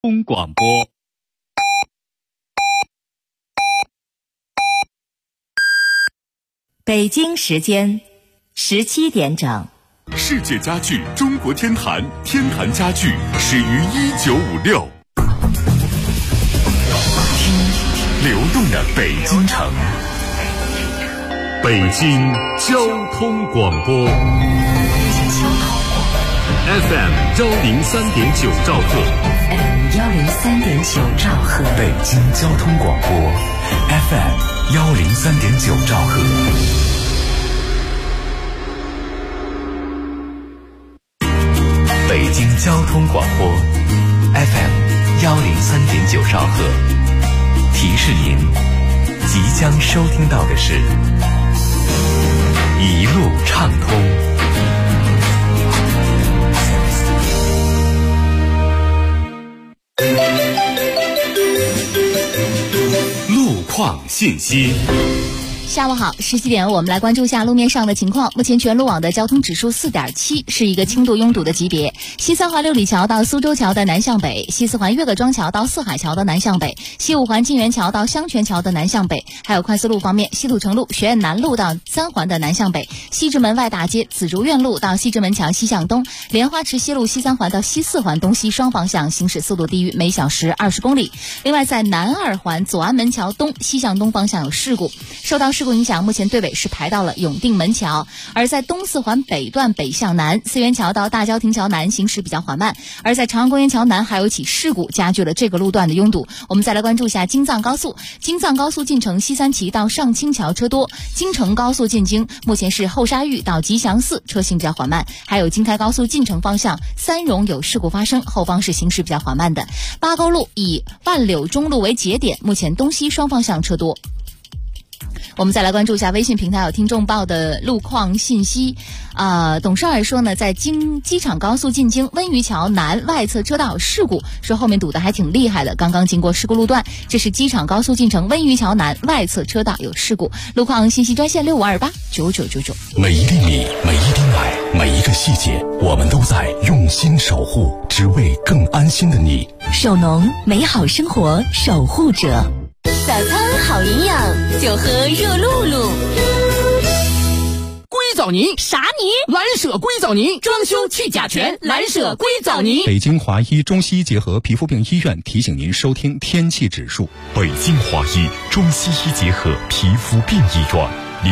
通广播。 北京时间17点整。 世界家具中国天坛，天坛家具始于1956。听流动的北京城，北京交通广播 FM 103.9兆赫， 103.9兆赫， 北京交通广播 FM 103.9兆赫。北京交通广播 FM 103.9兆赫，提示您即将收听到的是一路畅通。路况信息。 下午好，17点，我们来关注一下路面上的情况。目前全路网的交通指数 4.7， 是一个轻度拥堵的级别。西三环六里桥到苏州桥的南向北，西四环岳各庄桥到四海桥的南向北，西五环泾源桥到香泉桥的南向北。还有快速路方面，西土城路学院南路到三环的南向北，西直门外大街紫竹院路到西直门桥西向东，莲花池西路西三环到西四环东西双方向行驶速度低于每小时20公里。另外，在南二环左安门桥东西向东方向有事故，受到事故影响，目前队尾是排到了永定门桥。而在东四环北段北向南，四元桥到大郊亭桥南行驶比较缓慢。而在长安公园桥南还有一起事故，加剧了这个路段的拥堵。我们再来关注一下京藏高速，京藏高速进城西三旗到上清桥车多，京承高速进京目前是后沙峪到吉祥寺车行比较缓慢。还有京开高速进城方向三荣有事故发生，后方是行驶比较缓慢的。八沟路以万柳中路为节点，目前东西双方向车多。我们再来关注一下微信平台有听众报的路况信息。董少儿说呢，在机场高速进京温榆桥南外侧车道有事故，说后面堵得还挺厉害的，刚刚经过事故路段。这是机场高速进城温榆桥南外侧车道有事故。路况信息专线65289999。 每一厘米，每一滴奶，每一个细节，我们都在用心守护，只为更安心的你。 首农，美好生活守护者。 早餐好营养，就喝热露露。 硅藻泥啥泥？ 蓝舍硅藻泥，装修去甲醛，蓝舍硅藻泥。 北京华医中西医结合皮肤病医院提醒您收听天气指数。 北京华医中西医结合皮肤病医院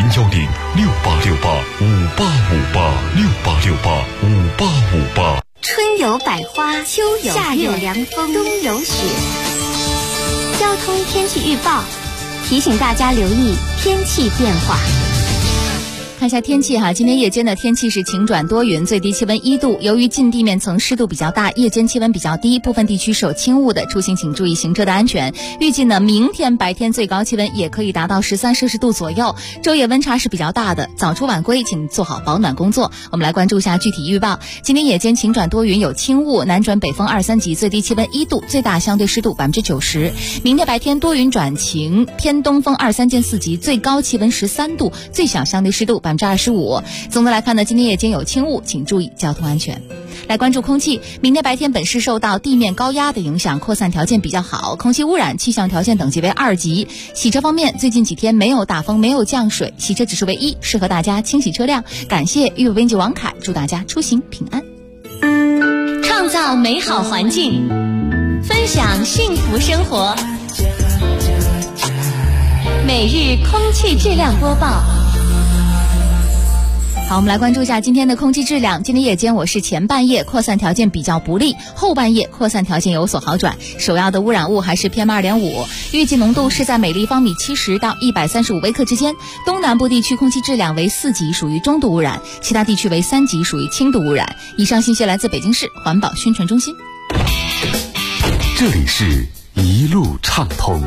，0106868585858，68685858。 春有百花，秋有夏有凉风，冬有雪。交通天气预报提醒大家留意天气变化。 看一下天气哈，今天夜间的天气是晴转多云，最低气温1度。由于近地面层湿度比较大，夜间气温比较低，部分地区是有轻雾的，出行请注意行车的安全。预计呢，明天白天最高气温也可以达到13摄氏度左右，昼夜温差是比较大的，早出晚归请做好保暖工作。我们来关注一下具体预报。今天夜间晴转多云，有轻雾，南转北风2、3级，最低气温1度，最大相对湿度90%。明天白天多云转晴，偏东风2、3见4级，最高气温13度，最小相对湿度25%。总的来看呢，今天夜间有轻雾，请注意交通安全。来关注空气，明天白天本市受到地面高压的影响，扩散条件比较好，空气污染气象条件等级为2级。洗车方面，最近几天没有大风，没有降水，洗车指数为1，适合大家清洗车辆。感谢预报编辑王凯，祝大家出行平安。 创造美好环境，分享幸福生活。每日空气质量播报。 好，我们来关注一下今天的空气质量。今天夜间我市前半夜扩散条件比较不利，后半夜扩散条件有所好转，首要的污染物还是 PM2.5， 预计浓度是在每立方米70到135微克之间。东南部地区空气质量为4级，属于中度污染，其他地区为3级，属于轻度污染。以上信息来自北京市环保宣传中心。 这里是一路畅通。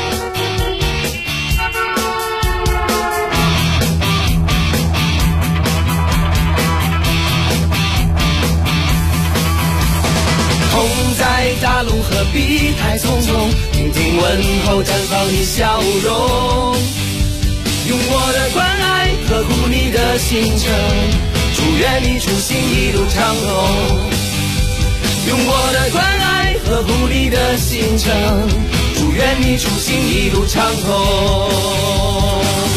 在大路何必太匆匆，听听问候绽放你笑容，用我的关爱呵护你的行程，祝愿你出行一路畅通，用我的关爱呵护你的行程，祝愿你出行一路畅通。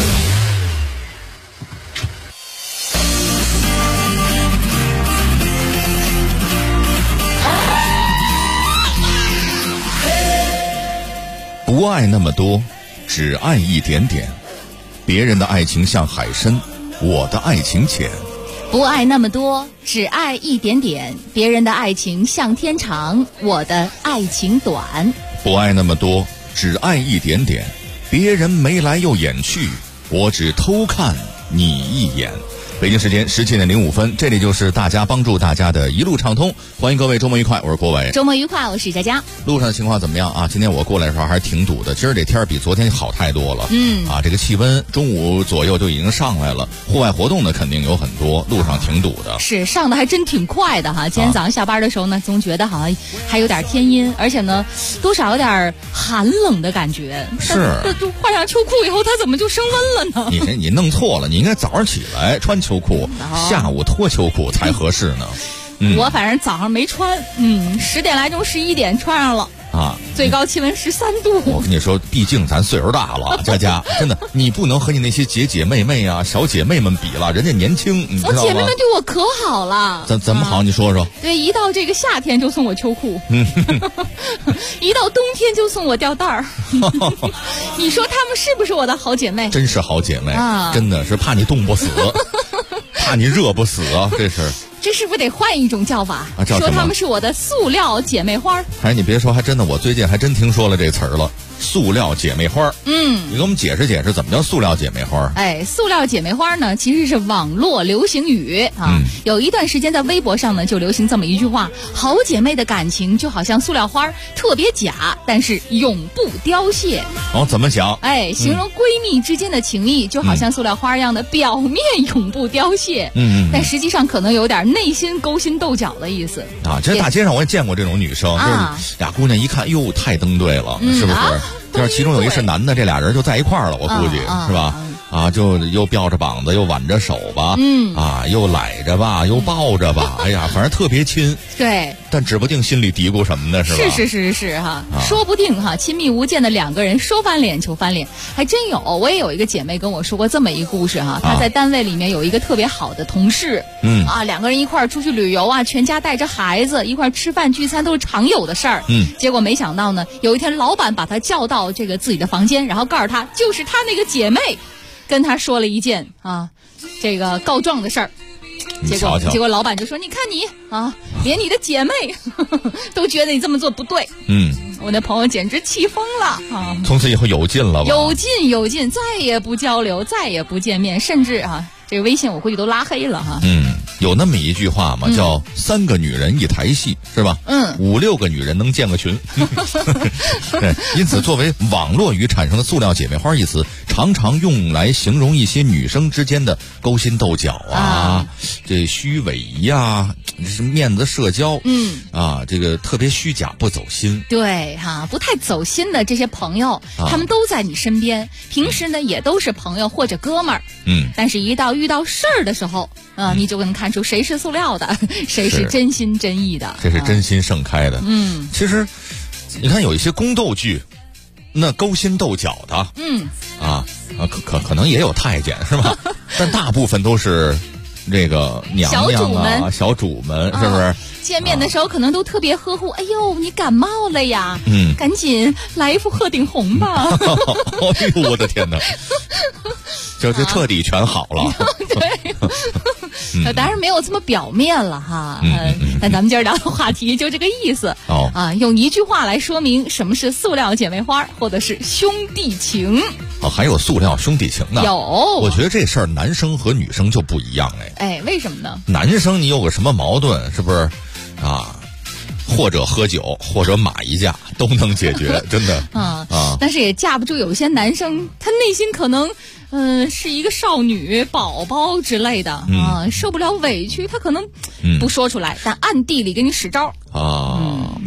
不爱那么多，只爱一点点。别人的爱情像海深，我的爱情浅。 不爱那么多，只爱一点点。别人的爱情像天长，我的爱情短。 不爱那么多，只爱一点点。别人眉来又眼去，我只偷看你一眼。北京时间17:05，这里就是大家帮助大家的一路畅通。欢迎各位周末愉快，我是郭伟。 周末愉快，我是佳佳。 路上的情况怎么样啊？今天我过来的时候还是挺堵的，今儿这天比昨天好太多了。这个气温中午左右就已经上来了，户外活动呢肯定有很多，路上挺堵的。 是上的还真挺快的哈。今天早上下班的时候呢，总觉得好像还有点天阴，而且呢多少有点寒冷的感觉。 是， 就换上秋裤以后，它怎么就升温了呢？ 你弄错了，你应该早上起来穿秋裤，下午脱秋裤才合适呢。 我反正早上没穿，10点来钟11点穿上了啊，最高气温13度。 我跟你说，毕竟咱岁数大了，佳佳，真的，你不能和你那些姐妹啊、小姐妹们比了，人家年轻，你知道吗？ 我姐妹们对我可好了。 怎么好？你说说。 对，一到这个夏天就送我秋裤，一到冬天就送我吊带儿。你说她们是不是我的好姐妹？ 真是好姐妹啊！真的是怕你冻不死，怕你热不死啊！ 这是不是得换一种叫法？说她们是我的塑料姐妹花。 哎，你别说，还真的，我最近还真听说了这词儿了。塑料姐妹花，你给我们解释解释，怎么叫塑料姐妹花？ 哎，塑料姐妹花呢，其实是网络流行语啊。有一段时间在微博上呢，就流行这么一句话：好姐妹的感情就好像塑料花，特别假，但是永不凋谢。 哦，怎么讲？ 哎，形容闺蜜之间的情谊，就好像塑料花一样的表面永不凋谢，但实际上可能有点内心勾心斗角的意思啊。这大街上我也见过这种女生，就是俩姑娘一看，哟，太登对了，是不是？就是其中有一是男的，这俩人就在一块儿了，我估计是吧？就又吊着膀子，又挽着手吧，又揽着吧，又抱着吧，哎呀，反正特别亲。对，但指不定心里嘀咕什么呢，是吧？ 是哈，说不定哈，亲密无间的两个人说翻脸就翻脸，还真有。我也有一个姐妹跟我说过这么一个故事哈，她在单位里面有一个特别好的同事，两个人一块儿出去旅游啊，全家带着孩子一块儿吃饭聚餐都是常有的事儿。结果没想到呢，有一天老板把她叫到这个自己的房间，然后告诉她，就是她那个姐妹跟她说了一件这个告状的事儿。结果老板就说：“你看你连你的姐妹都觉得你这么做不对。”我那朋友简直气疯了啊！ 从此以后有劲了吧？ 有劲，再也不交流，再也不见面，甚至这个微信我估计都拉黑了哈。 有那么一句话嘛，叫3个女人一台戏，是吧？5、6个女人能建个群。对，因此作为网络语产生的塑料姐妹花一词，常常用来形容一些女生之间的勾心斗角啊，这虚伪呀，是面子社交，这个特别虚假不走心。 对不太走心的这些朋友，他们都在你身边，平时呢也都是朋友或者哥们儿，但是遇到事儿的时候，你就能看出谁是塑料的，谁是真心真意的。 这是真心盛开的。其实你看有一些宫斗剧，那勾心斗角的，可能也有太监是吧？但大部分都是这个娘娘啊、小主们，是不是？ 见面的时候可能都特别呵护，哎呦，你感冒了呀？赶紧来一副鹤顶红吧！ 哎呦，我的天哪！这彻底全好了。 对，当然没有这么表面了哈。但咱们今儿聊的话题就这个意思。用一句话来说明什么是塑料姐妹花，或者是兄弟情。 还有塑料兄弟情呢？ 有。 我觉得这事儿男生和女生就不一样为什么呢？ 男生你有个什么矛盾，是不是或者喝酒，或者马一架都能解决，真的但是也架不住有些男生，他内心可能是一个少女宝宝之类的受不了委屈，他可能不说出来，但暗地里给你使招。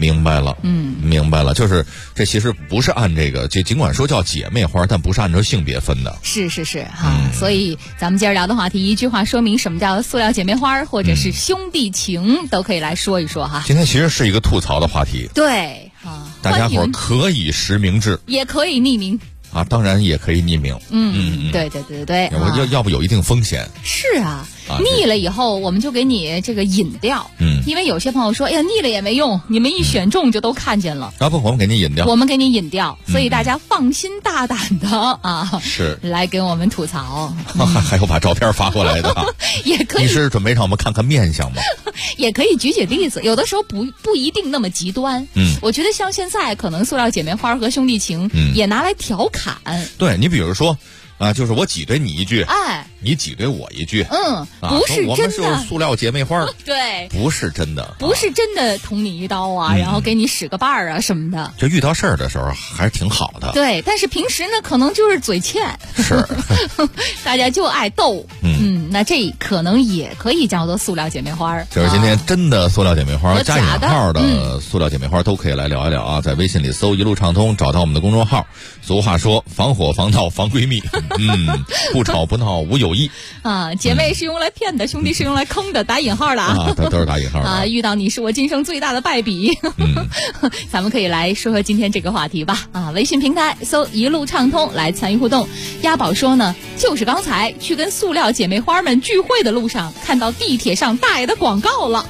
明白了，明白了，就是这其实不是按这个，就尽管说叫姐妹花，但不是按照性别分的。 是哈，所以咱们今儿聊的话题，一句话说明什么叫塑料姐妹花，或者是兄弟情，都可以来说一说哈。 今天其实是一个吐槽的话题， 对大家伙可以实名制， 也可以匿名。 当然也可以匿名。 对， 要不有一定风险。 是啊，腻了以后我们就给你这个引掉。因为有些朋友说，哎呀，腻了也没用，你们一选中就都看见了。 不，我们给你引掉。 我们给你引掉，所以大家放心大胆的是来给我们吐槽。 还有把照片发过来的也可以。 你是准备让我们看看面相吗？ 也可以举例子，有的时候不一定那么极端。我觉得像现在可能塑料姐妹花和兄弟情也拿来调侃。 对，你比如说就是我挤兑你一句，你挤兑我一句， 不是真的， 我们是塑料姐妹花， 对， 不是真的， 不是真的捅你一刀然后给你使个绊儿什么的。 就遇到事儿的时候还是挺好的， 对，但是平时呢，可能就是嘴欠， 是， 大家就爱逗，那这可能也可以叫做塑料姐妹花。 就是今天真的塑料姐妹花加引号的塑料姐妹花都可以来聊一聊在微信里搜一路畅通，找到我们的公众号。俗话说，防火防盗防闺蜜，不吵不闹无友谊姐妹是用来骗的，兄弟是用来坑的，打引号的都是打引号的遇到你是我今生最大的败笔。咱们可以来说说今天这个话题吧微信平台搜一路畅通来参与互动。鸭宝说呢，就是刚才去跟塑料姐妹花们聚会的路上，看到地铁上大爷的广告了。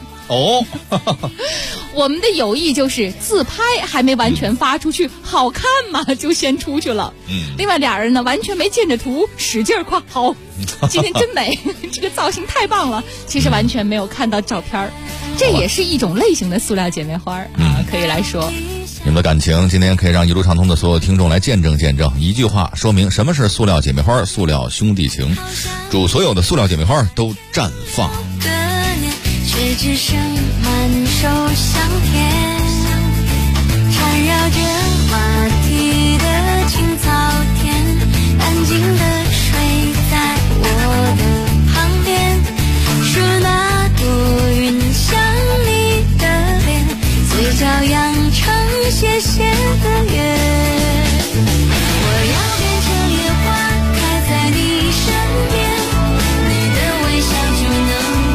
我们的友谊就是自拍还没完全发出去，好看嘛就先出去了。另外俩人呢完全没见着图，使劲夸好，今天真美，这个造型太棒了。其实完全没有看到照片，这也是一种类型的塑料姐妹花可以来说。 你们的感情今天可以让一路畅通的所有听众来见证见证，一句话说明什么是塑料姐妹花，塑料兄弟情，祝所有的塑料姐妹花都绽放。 却只剩满手香甜，缠绕着马蹄的青草田，安静地睡在我的旁边，数那朵云像你的脸，嘴角扬成斜斜的月。我要变成野花开在你身边，你的微笑就能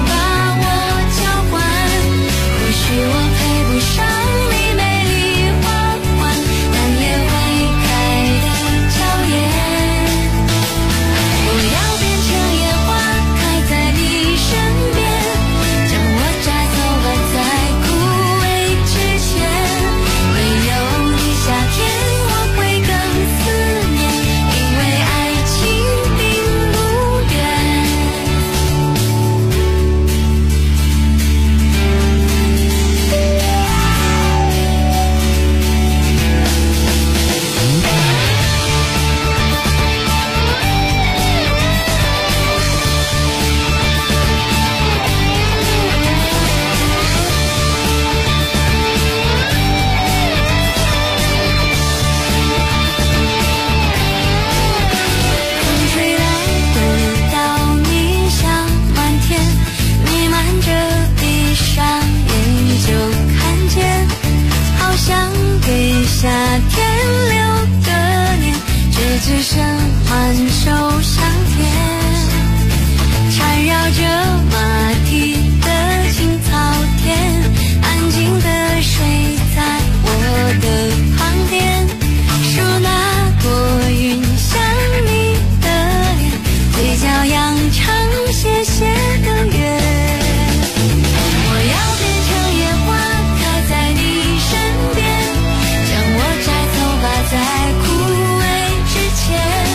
我配不上你美丽花环，但也会开的娇艳。我要变成野花开在你身边，将我摘走吧，在枯萎之前。唯有你夏天我会更思念，因为爱情并不远。夏天留的念，却只剩满手香甜，缠绕着马蹄的青草田，安静地睡在我的旁边，数那朵云像你的脸，嘴角扬成斜斜的月。我要变成野花开在你身边，将我摘走吧，在枯萎之前。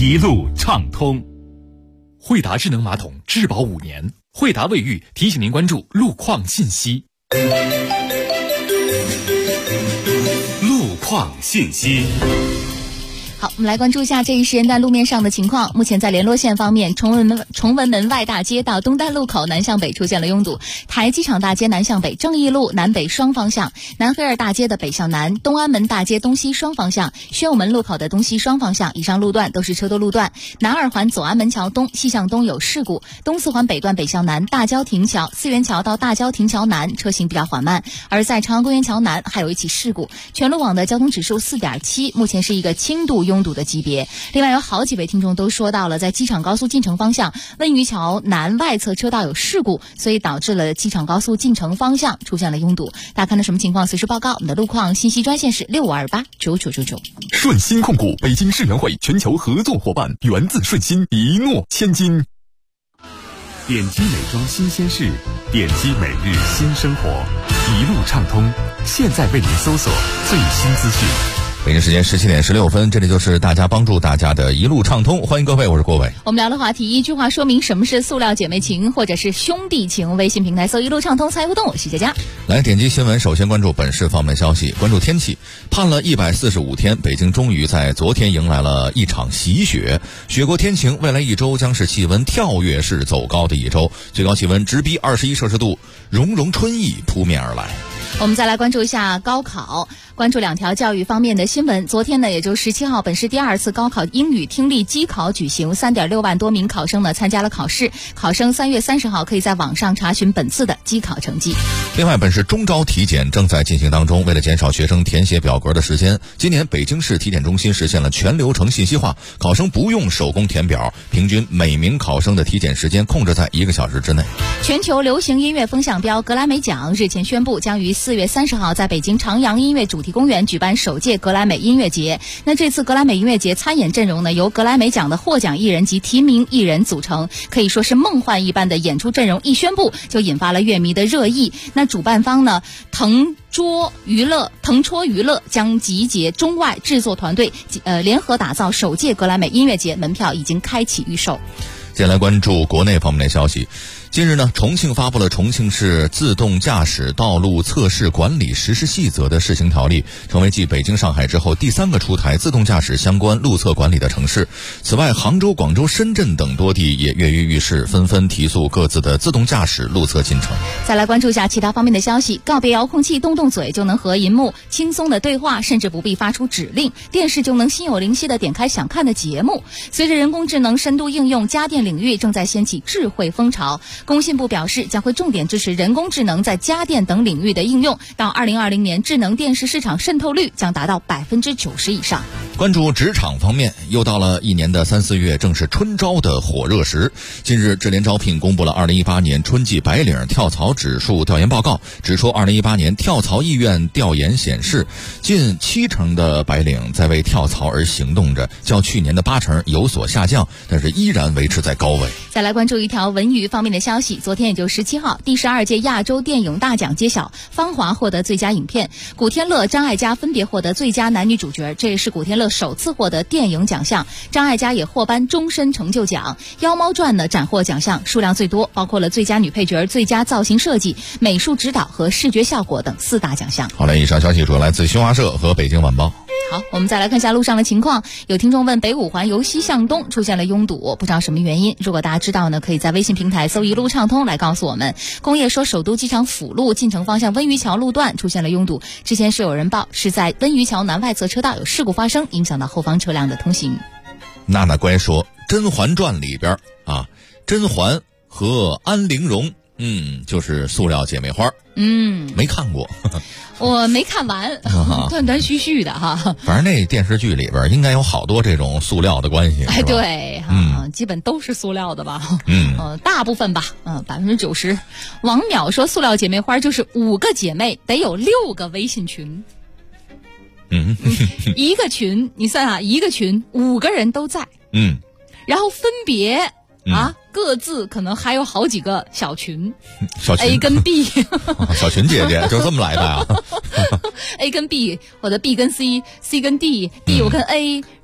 一路畅通。惠达智能马桶质保5年，惠达卫浴提醒您关注路况信息。路况信息。 好，我们来关注一下这一时间段路面上的情况。目前在联络线方面，崇文门外大街到东单路口南向北出现了拥堵，台机场大街南向北、正义路南北双方向、南黑二大街的北向南、东安门大街东西双方向、宣武门路口的东西双方向以上路段都是车多路段。南二环左安门桥东西向东有事故，东四环北段北向南大郊亭桥、四元桥到大郊亭桥南车行比较缓慢，而在长安公园桥南还有一起事故。全路网的交通指数4.7，目前是一个轻度拥堵的级别。另外有好几位听众都说到了，在机场高速进城方向温榆桥南外侧车道有事故，所以导致了机场高速进城方向出现了拥堵。大家看到什么情况随时报告，我们的路况信息专线是65289999。 顺鑫控股北京世园会全球合作伙伴，源自顺鑫，一诺千金。点击美妆新鲜事，点击每日新生活，一路畅通。现在为您搜索最新资讯。 北京时间17点16分，这里就是大家帮助大家的一路畅通，欢迎各位，我是郭伟。 我们聊的话题，一句话说明什么是塑料姐妹情或者是兄弟情。微信平台搜一路畅通参与互动，我是佳佳。 来点击新闻，首先关注本市方面消息，关注天气。盼了145天，北京终于在昨天迎来了一场喜雪，雪过天晴，未来一周将是气温跳跃式走高的一周，最高气温直逼21摄氏度，融融春意扑面而来。 我们再来关注一下高考，关注2条教育方面的新闻。昨天呢，也就是17号，本市第2次高考英语听力机考举行，3.6万多名考生呢参加了考试。考生3月30号可以在网上查询本次的机考成绩。 另外，本市中招体检正在进行当中，为了减少学生填写表格的时间，今年北京市体检中心实现了全流程信息化，考生不用手工填表，平均每名考生的体检时间控制在1个小时之内。 全球流行音乐风向标格莱美奖日前宣布，将于4月30号在北京长阳音乐主题公园举办首届格莱美音乐节。那这次格莱美音乐节参演阵容呢，由格莱美奖的获奖艺人及提名艺人组成，可以说是梦幻一般的演出阵容，一宣布就引发了乐迷的热议。那主办方呢，腾戳娱乐将集结中外制作团队，联合打造首届格莱美音乐节，门票已经开启预售。 接下来关注国内方面的消息。近日呢，重庆发布了《重庆市自动驾驶道路测试管理实施细则》的试行条例，成为继北京、上海之后第3个出台自动驾驶相关路测管理的城市。此外，杭州、广州、深圳等多地也跃跃欲试，纷纷提速各自的自动驾驶路测进程。 再来关注一下其他方面的消息，告别遥控器，动动嘴就能和荧幕轻松的对话，甚至不必发出指令，电视就能心有灵犀的点开想看的节目。随着人工智能深度应用，家电领域正在掀起智慧风潮。工信部表示，将会重点支持人工智能在家电等领域的应用，到2020年智能电视市场渗透率将达到90%以上。 关注职场方面，又到了一年的3、4月，正是春招的火热时。近日，智联招聘公布了2018年春季白领跳槽指数调研报告，指出2018年跳槽意愿调研显示，近70%的白领在为跳槽而行动着，较去年的80%有所下降，但是依然维持在高位。 再来关注一条文娱方面的消息，昨天也就17号，第12届亚洲电影大奖揭晓，《芳华》获得最佳影片，古天乐、张艾嘉分别获得最佳男女主角，这也是古天乐首次获得电影奖项，张艾嘉也获颁终身成就奖。《妖猫传》呢斩获奖项数量最多，包括了最佳女配角、最佳造型设计、美术指导和视觉效果等4大奖项。 好了，以上消息主要来自新华社和北京晚报。 好，我们再来看一下路上的情况。有听众问，北5环由西向东出现了拥堵，不知道什么原因。如果大家知道呢，可以在微信平台搜一路畅通来告诉我们。工业说，首都机场辅路进城方向温榆桥路段出现了拥堵，之前是有人报是在温榆桥南外侧车道有事故发生，影响到后方车辆的通行。 娜娜乖说，《甄嬛传》里边啊，甄嬛和安陵容，就是塑料姐妹花。没看过。 我没看完，断断续续的哈。 反正那电视剧里边应该有好多这种塑料的关系。 哎，对，基本都是塑料的吧？大部分吧，90%。王淼说，塑料姐妹花就是5个姐妹，得有6个微信群。一个群，你算啊，一个群5个人都在。然后分别。各自可能还有好几个小群 A 跟 B 小群姐姐就这么来的啊。 A 跟 B 或者 B 跟 C 跟 D 我跟 A，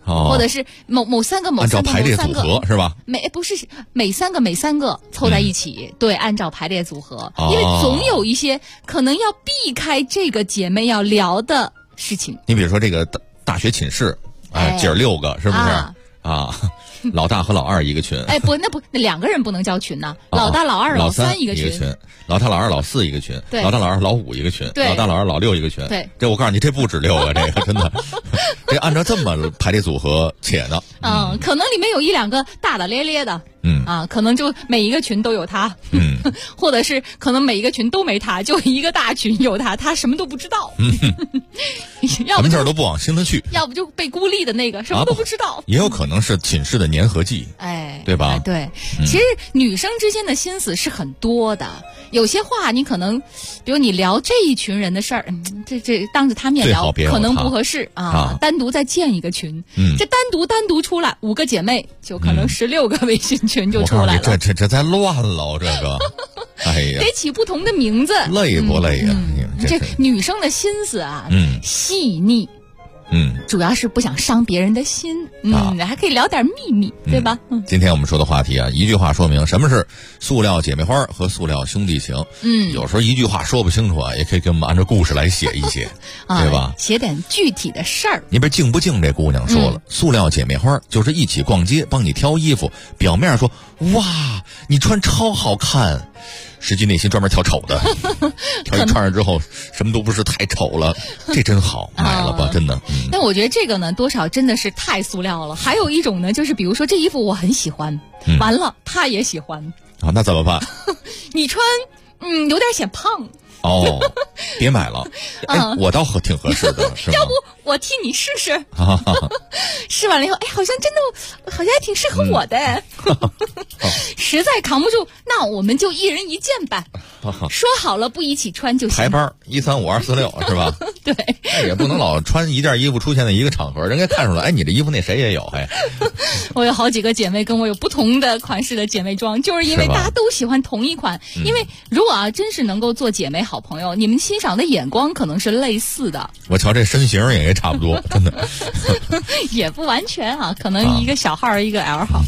或者是某三个按照排列组合是吧？ 不是每三个凑在一起，对，按照排列组合，因为总有一些可能要避开这个姐妹要聊的事情。 你比如说这个大学寝室，姐儿6个是不是啊？老大和老二一个群。 那2个人不能叫群呐，老大、老二、老三一个群， 老大、老二、老4一个群，老大、老二、老5一个群，老大、老二、老6一个群。 对， 这我告诉你，这不止6个，这个真的，这按照这么排列组合且呢。 可能里面有1-2个大大咧咧的。可能就每一个群都有他，或者是可能每一个群都没他，就一个大群有他，他什么都不知道，要不什么事儿都不往心里去， 要不就被孤立的那个什么都不知道， 也有可能是寝室的粘合剂，对吧？ 对，其实女生之间的心思是很多的，有些话你可能，比如你聊这一群人的事儿，这当着他面聊可能不合适啊，单独再建一个群，这单独出来5个姐妹，就可能16个微信群就出来了。 这在乱了，这个，哎呀， 得起不同的名字， 累不累呀？ 这女生的心思啊，细腻。主要是不想伤别人的心，还可以聊点秘密，对吧？ 今天我们说的话题啊，一句话说明什么是塑料姐妹花和塑料兄弟情。有时候一句话说不清楚啊，也可以给我们按照故事来写一写，对吧？ 写点具体的事儿。 你别静不静这姑娘说了，塑料姐妹花就是一起逛街，帮你挑衣服，表面上说哇你穿超好看，实际内心专门挑丑的，挑一穿上之后什么都不是，太丑了，这真好，买了吧，真的。 但我觉得这个呢，多少真的是太塑料了。还有一种呢，就是比如说这衣服我很喜欢，完了他也喜欢， 那怎么办？ 你穿有点显胖。 别买了。我倒挺合适的，是吗？ 要不我替你试试？试完了以后，好像真的，好像还挺适合我的。实在扛不住，那我们就一人一件吧。说好了不一起穿就行。 排班1、3、5、2、4、6是吧？ 对。 也不能老穿一件衣服出现在一个场合，人家看出来，你这衣服那谁也有。 我有好几个姐妹跟我有不同的款式的姐妹装，就是因为大家都喜欢同一款。因为如果真是能够做姐妹好朋友，你们欣赏的眼光可能是类似的。 我瞧这身形也差不多，真的。 也不完全可能一个小号一个 L 号。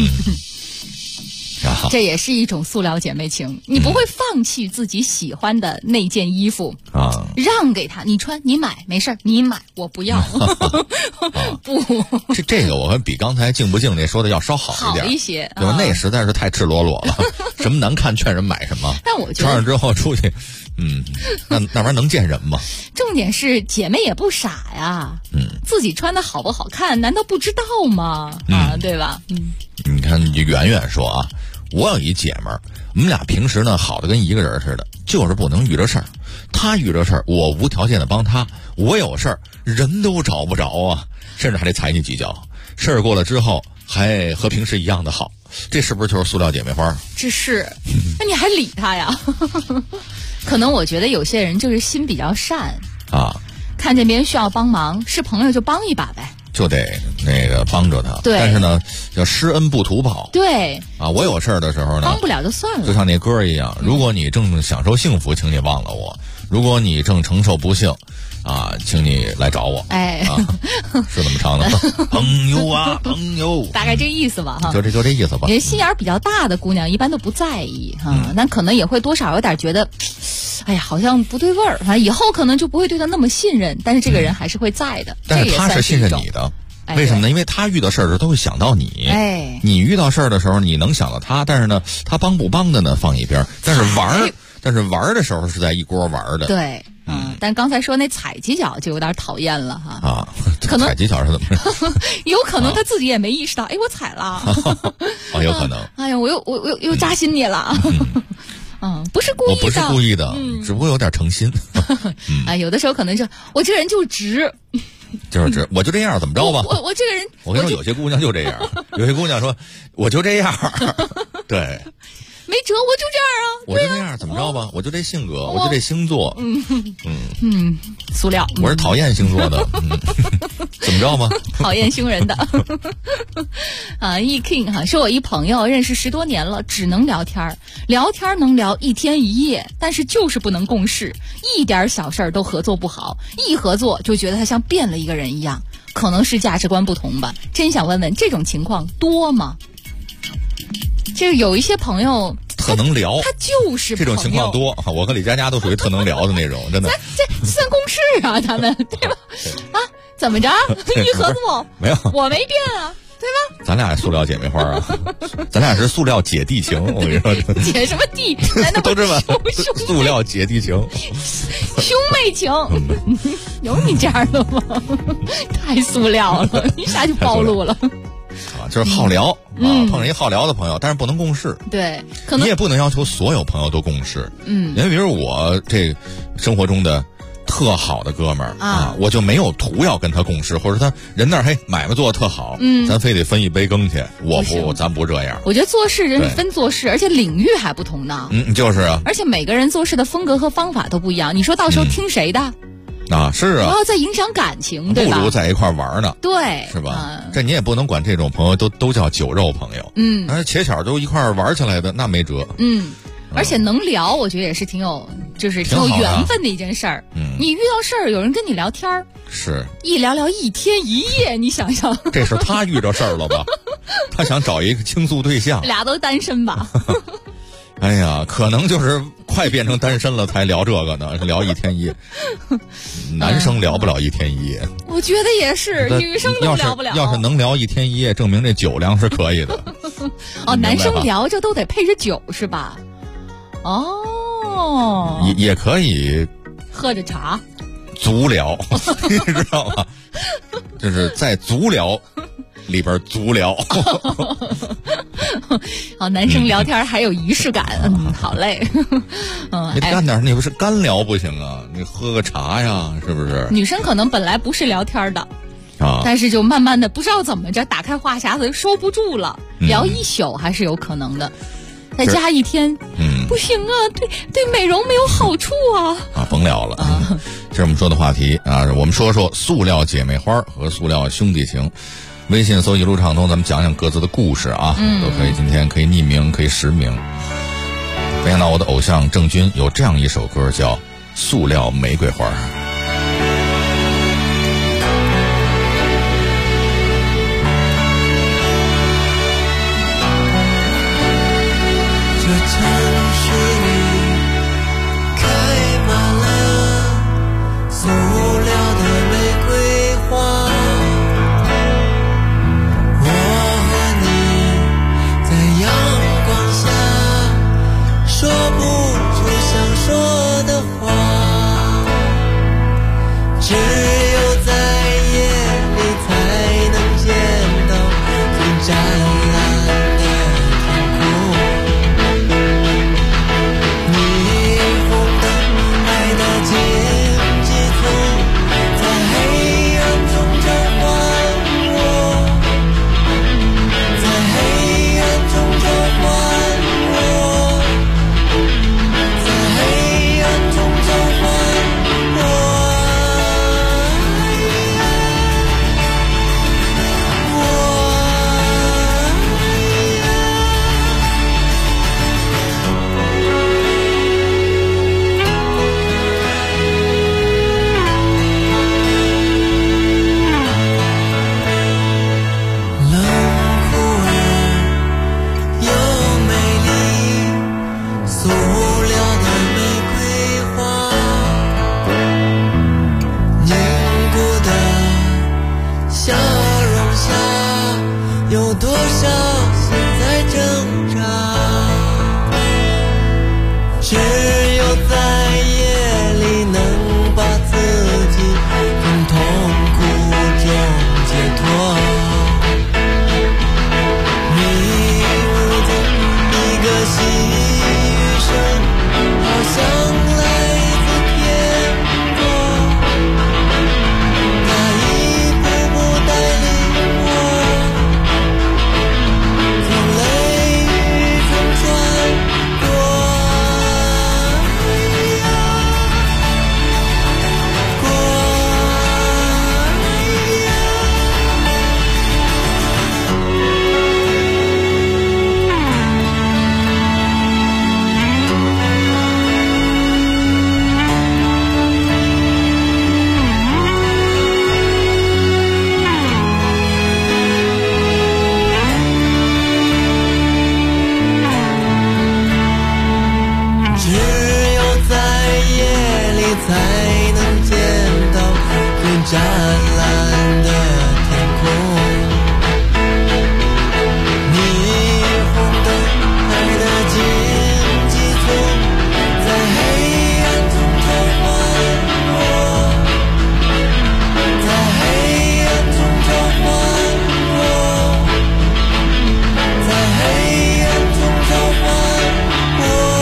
这也是一种塑料姐妹情，你不会放弃自己喜欢的那件衣服让给他，你穿你买没事，你买我不要。不， 这个我们比刚才静不静那说的要稍好一些， 对吧？那实在是太赤裸裸了，什么难看劝人买什么。 但我觉得穿上之后出去，那玩意儿能见人吗？ 重点是姐妹也不傻呀，自己穿的好不好看，难道不知道吗？对吧？ 你看，你圆圆说啊，我有一姐们儿，我们俩平时呢好的跟一个人似的，就是不能遇着事儿。她遇着事儿，我无条件的帮她；我有事儿，人都找不着啊，甚至还得踩你几脚。事儿过了之后，还和平时一样的好，这是不是就是塑料姐妹花？ 这是，那你还理她呀？可能我觉得有些人就是心比较善看见别人需要帮忙，是朋友就帮一把呗。 就得那个帮着他， 对。 但是呢，叫施恩不图报， 对。 我有事儿的时候呢， 帮不了就算了。 就像那歌一样，如果你正享受幸福，请你忘了我；如果你正承受不幸，请你来找我。是这么唱的吗？朋友啊，朋友， 大概这意思吧， 就这意思吧。 人心眼比较大的姑娘一般都不在意但可能也会多少有点觉得。好像不对味儿，反正以后可能就不会对他那么信任，但是这个人还是会在的。 但是他是信任你的，为什么呢？因为他遇到事儿的时候都会想到你。你遇到事儿的时候你能想到他，但是呢，他帮不帮的呢放一边。但是玩的时候是在一锅玩的。 对，但是刚才说那踩几脚就有点讨厌了可能踩几脚是怎么着？ 有可能他自己也没意识到，我踩了。 有可能。 我又扎心你了。不是故意的， 我不是故意的，只不过有点诚心。 有的时候可能我这个人就直， 就是直，我就这样，怎么着吧？ 我这个人， 我跟你说，有些姑娘就这样，有些姑娘说我就这样，对， 没辙，我就这样啊， 我就这样，怎么着吧？我就这性格，我就这星座， 塑料， 我是讨厌星座的，怎么着吧？ 讨厌凶人的。E King 说我一朋友认识10多年了，只能聊天能聊1天1夜，但是就是不能共事，一点小事儿都合作不好，一合作就觉得他像变了一个人一样。 可能是价值观不同吧。真想问问，这种情况多吗？这个有一些朋友特能聊， 他就是这种情况多。我和李佳佳都属于特能聊的那种，真的。 这算公式啊，他们对吧？啊，怎么着？一合作没有， 我没变啊。对吧？ 咱俩也塑料姐妹花啊，咱俩是塑料姐弟情。我跟你说， 姐什么弟？ 都这么塑料姐弟情， 兄妹情，有你这样的吗？太塑料了，一下就暴露了。 啊，就是好聊啊，碰上一好聊的朋友，但是不能共事。 对，可能你也不能要求所有朋友都共事。因为比如我这生活中的特好的哥们儿啊，我就没有图要跟他共事，或者他人那儿买卖做的特好，咱非得分一杯羹去。我不，咱不这样。 我觉得做事人是分做事，而且领域还不同呢。 就是啊。 而且每个人做事的风格和方法都不一样，你说到时候听谁的？ 啊，是啊。 然后再影响感情，对吧？ 不如在一块玩呢。 对， 是吧？这你也不能管这种朋友都叫酒肉朋友。但是且巧都一块玩起来的，那没辙。 而且能聊，我觉得也是挺有缘分的一件事儿。你遇到事儿，有人跟你聊天儿， 是一聊聊一天一夜，你想想， 这是他遇着事儿了吧？他想找一个倾诉对象， 俩都单身吧？ 哎呀，可能就是快变成单身了才聊这个呢，聊一天一夜。男生聊不了一天一夜， 我觉得也是，女生都聊不了。 要是能聊一天一夜，证明这酒量是可以的。 男生聊着都得配着酒是吧？ 也可以喝着茶足疗，你知道吗？就是在足疗里边足疗。 男生聊天还有仪式感，好嘞。 你干点，你不是干聊不行啊？你喝个茶呀，是不是？ 女生可能本来不是聊天的啊， 但是就慢慢的不知道怎么着，打开话匣子就收不住了，聊一宿还是有可能的。再加一天，不行啊，对美容没有好处啊！甭聊了。这是我们说的话题啊，我们说说塑料姐妹花和塑料兄弟情。微信搜一路畅通，咱们讲讲各自的故事啊，都可以。今天可以匿名，可以实名。没想到我的偶像郑钧有这样一首歌叫《塑料玫瑰花》。 这城市里开满了塑料的玫瑰花，我和你在阳光下说不出想说的话，只有在夜里才能见到最湛蓝的天空。 湛蓝的天空，霓虹灯海的荆棘丛，在黑暗中召唤我，在黑暗中召唤我，在黑暗中召唤我。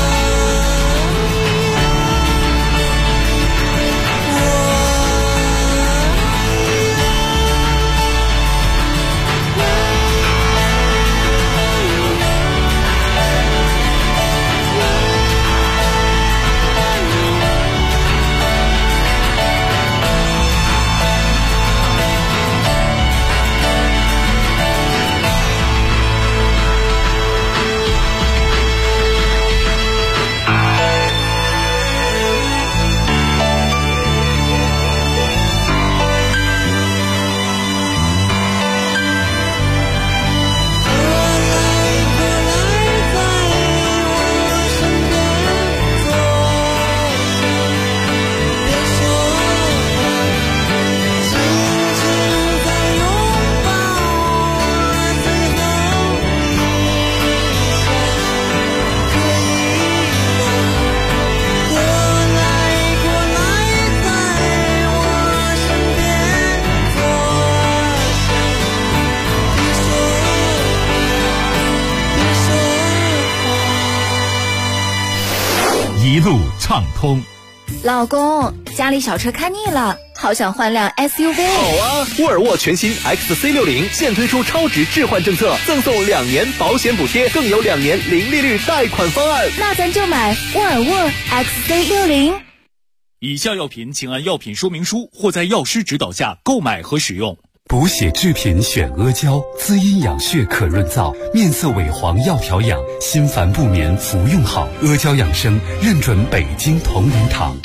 一路畅通。 老公，家里小车开腻了，好想换辆 SUV。 好啊，沃尔沃全新 XC60现推出超值置换政策，赠送2年保险补贴，更有2年零利率贷款方案。 那咱就买沃尔沃 XC60。 以下药品请按药品说明书或在药师指导下购买和使用。 补血制品选阿胶，滋阴养血可润燥，面色萎黄要调养，心烦不眠服用好。阿胶养生认准北京同仁堂。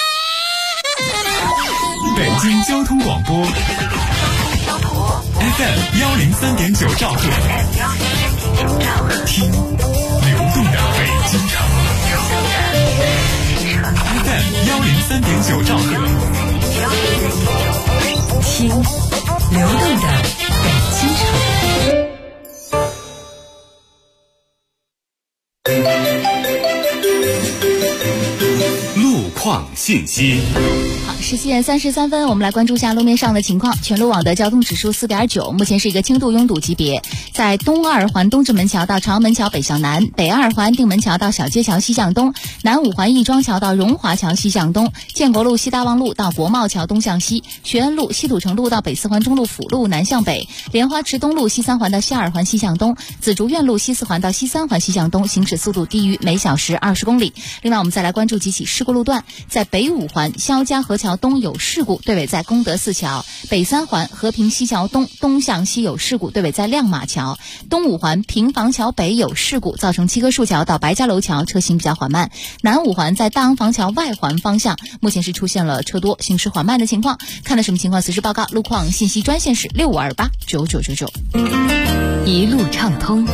北京交通广播 FM 103.9兆赫，听流动的北京城。FM 103.9兆赫， 听流动的北京城。 路况信息。 好，17点33分，我们来关注一下路面上的情况。全路网的交通指数4.9，目前是一个轻度拥堵级别。在东二环东直门桥到朝阳门桥北向南，北二环定门桥到小街桥西向东，南五环亦庄桥到荣华桥西向东，建国路西大望路到国贸桥东向西，学恩路西土城路到北四环中路辅路南向北，莲花池东路西三环到西二环西向东，紫竹院路西四环到西三环西向东，行驶速度低于每小时20公里。另外，我们再来关注几起事故路段，在北五环肖家河桥东有事故，队尾在功德寺桥；北三环和平西桥东东向西有事故，队尾在亮马桥；东五环平房桥北有事故，造成七棵树桥到白家楼桥车行比较缓慢；南五环在大昂房桥外环方向，目前是出现了车多、行驶缓慢的情况。看到什么情况，随时报告。路况信息专线是65289999。 一路畅通。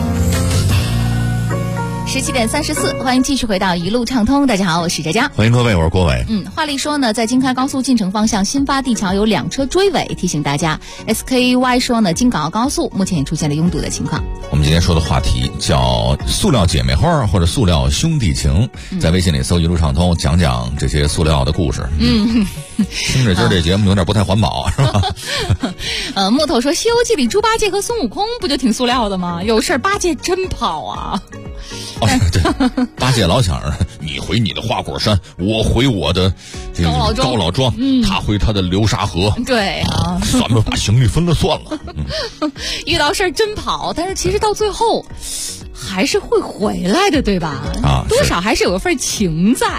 17点34，欢迎继续回到一路畅通。大家好，我是佳佳。 欢迎各位，我是郭伟。 话里说呢，在京开高速进城方向新发地桥有2车追尾，提醒大家。SKY 说呢，京港澳高速目前也出现了拥堵的情况。 我们今天说的话题叫塑料姐妹花或者塑料兄弟情，在微信里搜一路畅通，讲讲这些塑料的故事。听着今儿这节目有点不太环保，是吧？ 木头说，《西游记》里猪八戒和孙悟空不就挺塑料的吗？有事儿八戒真跑啊。 对，八戒老想着你回你的花果山，我回我的这个高老庄，他回他的流沙河。 对啊， 咱们把行李分了算了。 遇到事儿真跑，但是其实到最后还是会回来的，对吧？多少还是有一份情在。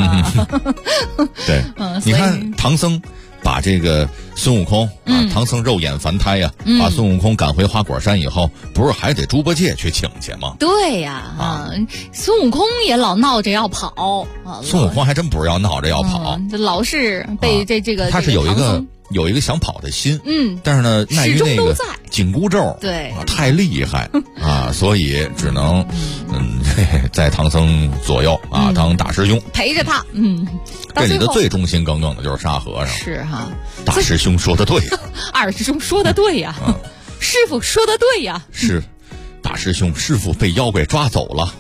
对，你看唐僧把这个孙悟空唐僧肉眼凡胎呀，把孙悟空赶回花果山以后，不是还得猪八戒去请去吗？ 对呀，孙悟空也老闹着要跑。 孙悟空还真不是要闹着要跑， 老是被这个他是有一个有一个想跑的心，但是呢，碍于那个紧箍咒， 对， 太厉害啊，所以只能在唐僧左右啊，当大师兄陪着他， 这里的最忠心耿耿的就是沙和尚， 是哈， 大师兄说的对呀， 二师兄说的对呀，师傅说的对呀， 是大师兄，师傅被妖怪抓走了。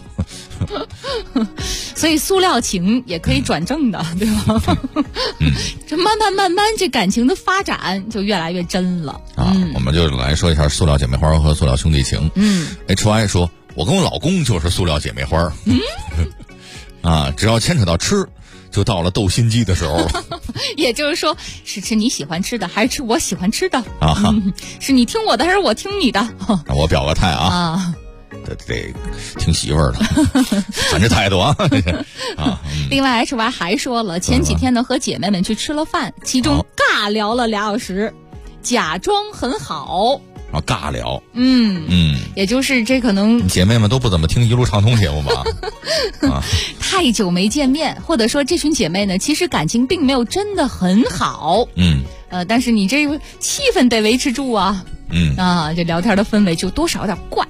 所以塑料情也可以转正的，对吧？这慢慢这感情的发展就越来越真了啊！我们就来说一下塑料姐妹花和塑料兄弟情。HY 说，我跟我老公就是塑料姐妹花。啊，只要牵扯到吃，就到了斗心机的时候了。 也就是说，是吃你喜欢吃的，还是吃我喜欢吃的啊？ 是你听我的，还是我听你的？ 我表个态啊！得听媳妇儿的，反正态度啊！ 另外 HY 还说了，前几天呢和姐妹们去吃了饭，其中尬聊了2小时，假装很好啊，尬聊， 也就是这可能姐妹们都不怎么听一路畅通节目吧？ 太久没见面，或者说这群姐妹呢，其实感情并没有真的很好，但是你这个气氛得维持住啊，这聊天的氛围就多少有点怪。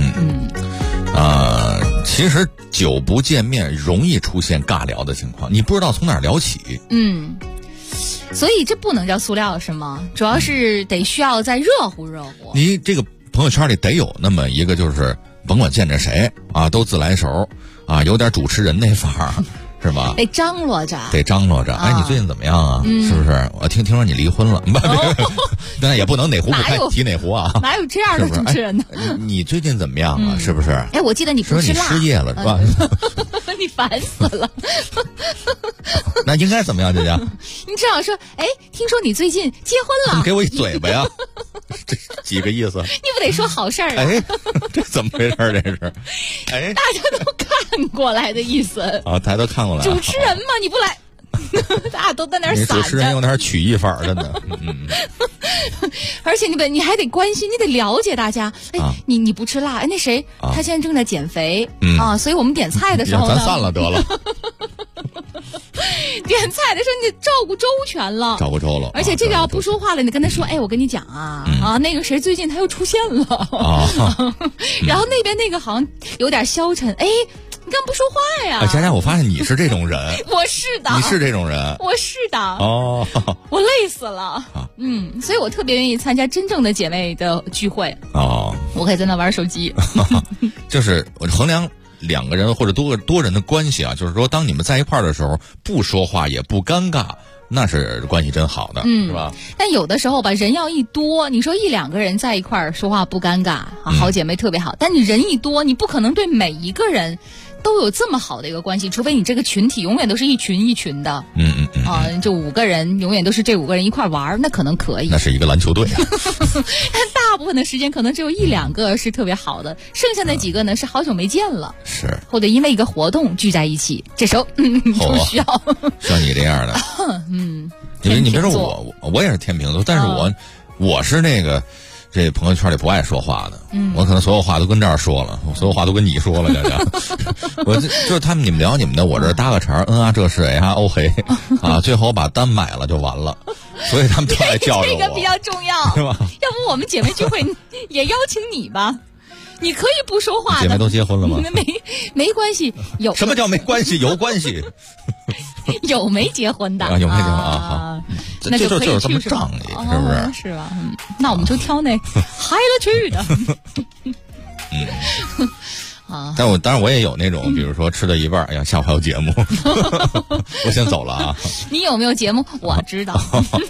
其实久不见面容易出现尬聊的情况，你不知道从哪儿聊起。 所以这不能叫塑料是吗？主要是得需要再热乎。 你这个朋友圈里得有那么一个，就是甭管见着谁啊，都自来熟啊，有点主持人那范儿。是吧？ 得张罗着。 哎，你最近怎么样啊？是不是？我听说你离婚了，那也不能哪壶不开提哪壶啊！ 哪有这样的主持人呢？ 你最近怎么样啊？是不是？ 哎，我记得你不吃辣， 说你失业了是吧？ 你烦死了。 那应该怎么样，姐姐？ 你至少说，哎，听说你最近结婚了， 给我一嘴巴呀！这几个意思？ 你不得说好事儿啊？ 哎，这怎么回事？这是？哎， 大家都看过来的意思啊，大家都看过来。 主持人嘛，你不来，大家都在那儿散着。 主持人有点曲艺范儿，真的。 而且你还得关心，你得了解大家。哎，你不吃辣？哎，那谁，他现在正在减肥啊，所以我们点菜的时候呢， 咱散了得了。 点菜的时候你得照顾周全了，而且这个要不说话了，你跟他说，哎，我跟你讲啊，那个谁最近他又出现了然后那边那个好像有点消沉，哎，你干不说话呀？ 佳佳，我发现你是这种人。 我是的。 你是这种人。 我是的。哦，我累死了。所以我特别愿意参加真正的姐妹的聚会。我可以在那玩手机。 就是我衡量两个人或者多人的关系啊，就是说当你们在一块儿的时候，不说话也不尴尬，那是关系真好的，是吧？ 但有的时候吧，人要一多，你说1-2个人在一块儿说话不尴尬好姐妹特别好。但你人一多，你不可能对每一个人都有这么好的一个关系，除非你这个群体永远都是一群一群的，就5个人永远都是这5个人一块玩，那可能可以。 那是一个篮球队啊。 但大部分的时间可能只有1-2个是特别好的，剩下那几个呢是好久没见了， 是或者因为一个活动聚在一起，这时候就需要你这样的。你别说我也是天秤座，但是我是那个。这朋友圈里不爱说话的，我可能所有话都跟这儿说了，所有话都跟你说了，佳佳。我就是你们聊你们的，我这搭个茬这是哎呀嘿啊，最后把单买了就完了，所以他们特爱叫着我。 这个比较重要， 是吧？ 要不我们姐妹聚会也邀请你吧？你可以不说话的。 姐妹都结婚了吗？ 没关系，有什么叫没关系？有关系。 有没结婚的有没结婚好， 那就就是这么仗义，是不是？ 是吧？那我们就挑那嗨了去的。 当然我也有那种，比如说吃到一半，哎呀，下午还有节目，我先走了啊。 你有没有节目？我知道。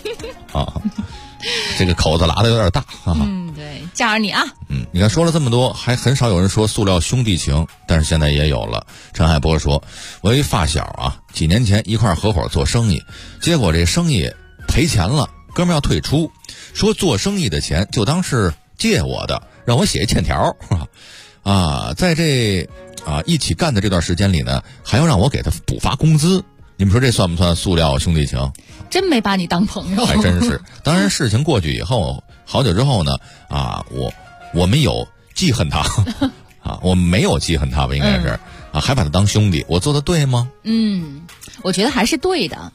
这个口子拉的有点大啊。 对，叫着你啊。 你看说了这么多，还很少有人说塑料兄弟情，但是现在也有了。陈海波说，我有一发小啊，几年前一块合伙做生意，结果这生意赔钱了，哥们要退出，说做生意的钱就当是借我的，让我写欠条在这一起干的这段时间里呢，还要让我给他补发工资。你们说这算不算塑料兄弟情？ 真没把你当朋友。 还真是。当然事情过去以后，好久之后呢，我们有记恨他我们没有记恨他吧，应该是还把他当兄弟，我做的对吗？ 我觉得还是对的。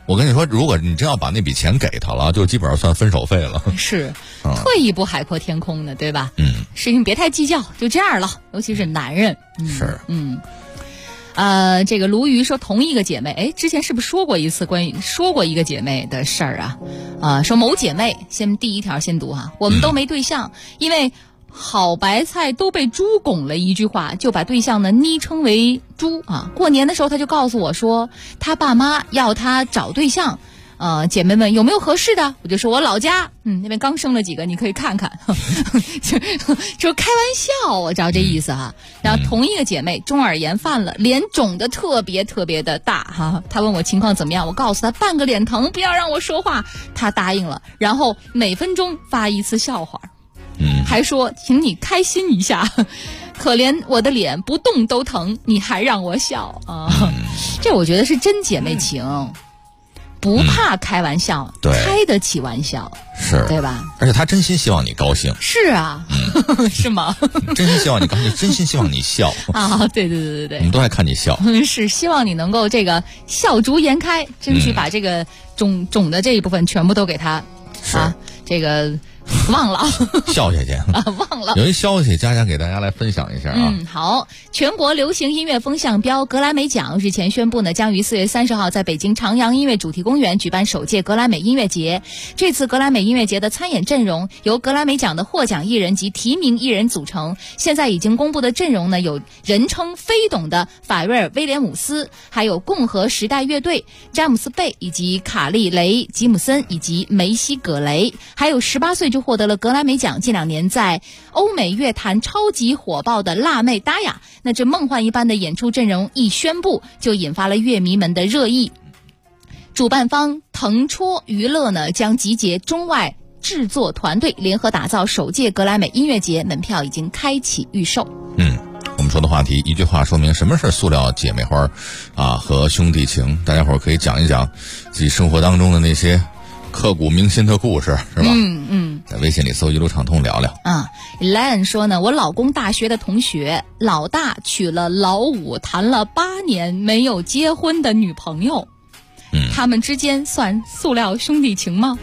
我跟你说，如果你真要把那笔钱给他了，就基本上算分手费了。 是，退一步海阔天空的，对吧？事情别太计较，就这样了。尤其是男人。 是。 这个鲈鱼说同一个姐妹，之前是不是说过一个姐妹的事儿啊？说某姐妹，第一条先读哈，我们都没对象，因为好白菜都被猪拱了一句话，就把对象呢昵称为猪啊。过年的时候他就告诉我说，他爸妈要他找对象。姐妹们有没有合适的？我就说我老家，那边刚生了几个，你可以看看，就开玩笑，我知道这意思哈。然后同一个姐妹中耳炎犯了，脸肿得特别特别的大哈。她问我情况怎么样，我告诉她半个脸疼，不要让我说话，她答应了。然后每分钟发一次笑话，还说请你开心一下。可怜我的脸不动都疼，你还让我笑啊？这我觉得是真姐妹情。不怕开玩笑，开得起玩笑， 是对吧？ 而且他真心希望你高兴， 是啊，是吗？ 真心希望你高兴，真心希望你笑啊！对， 我们都爱看你笑， 是希望你能够这个笑逐颜开，争取把这个肿的这一部分全部都给他这个。忘了笑下去忘了。 有一消息，佳佳给大家来分享一下啊。 好，全国流行音乐风向标格莱美奖日前宣布呢，将于4月30号在北京长阳音乐主题公园举办首届格莱美音乐节。这次格莱美音乐节的参演阵容由格莱美奖的获奖艺人及提名艺人组成。现在已经公布的阵容呢，有人称飞董的法瑞尔·威廉姆斯，还有共和时代乐队、詹姆斯·贝以及卡利·雷·吉姆森以及梅西·葛雷，还有18岁就获得了格莱美奖，近2年在欧美乐坛超级火爆的辣妹达雅。那这梦幻一般的演出阵容一宣布，就引发了乐迷们的热议。主办方腾戳娱乐呢，将集结中外制作团队，联合打造首届格莱美音乐节，门票已经开启预售。 我们说的话题，一句话说明什么是塑料姐妹花和兄弟情。大家伙儿可以讲一讲自己生活当中的那些刻骨铭心的故事，是吧？在微信里搜一路畅通聊聊。 Elaine 说呢，我老公大学的同学，老大娶了老五谈了8年没有结婚的女朋友，他们之间算塑料兄弟情吗？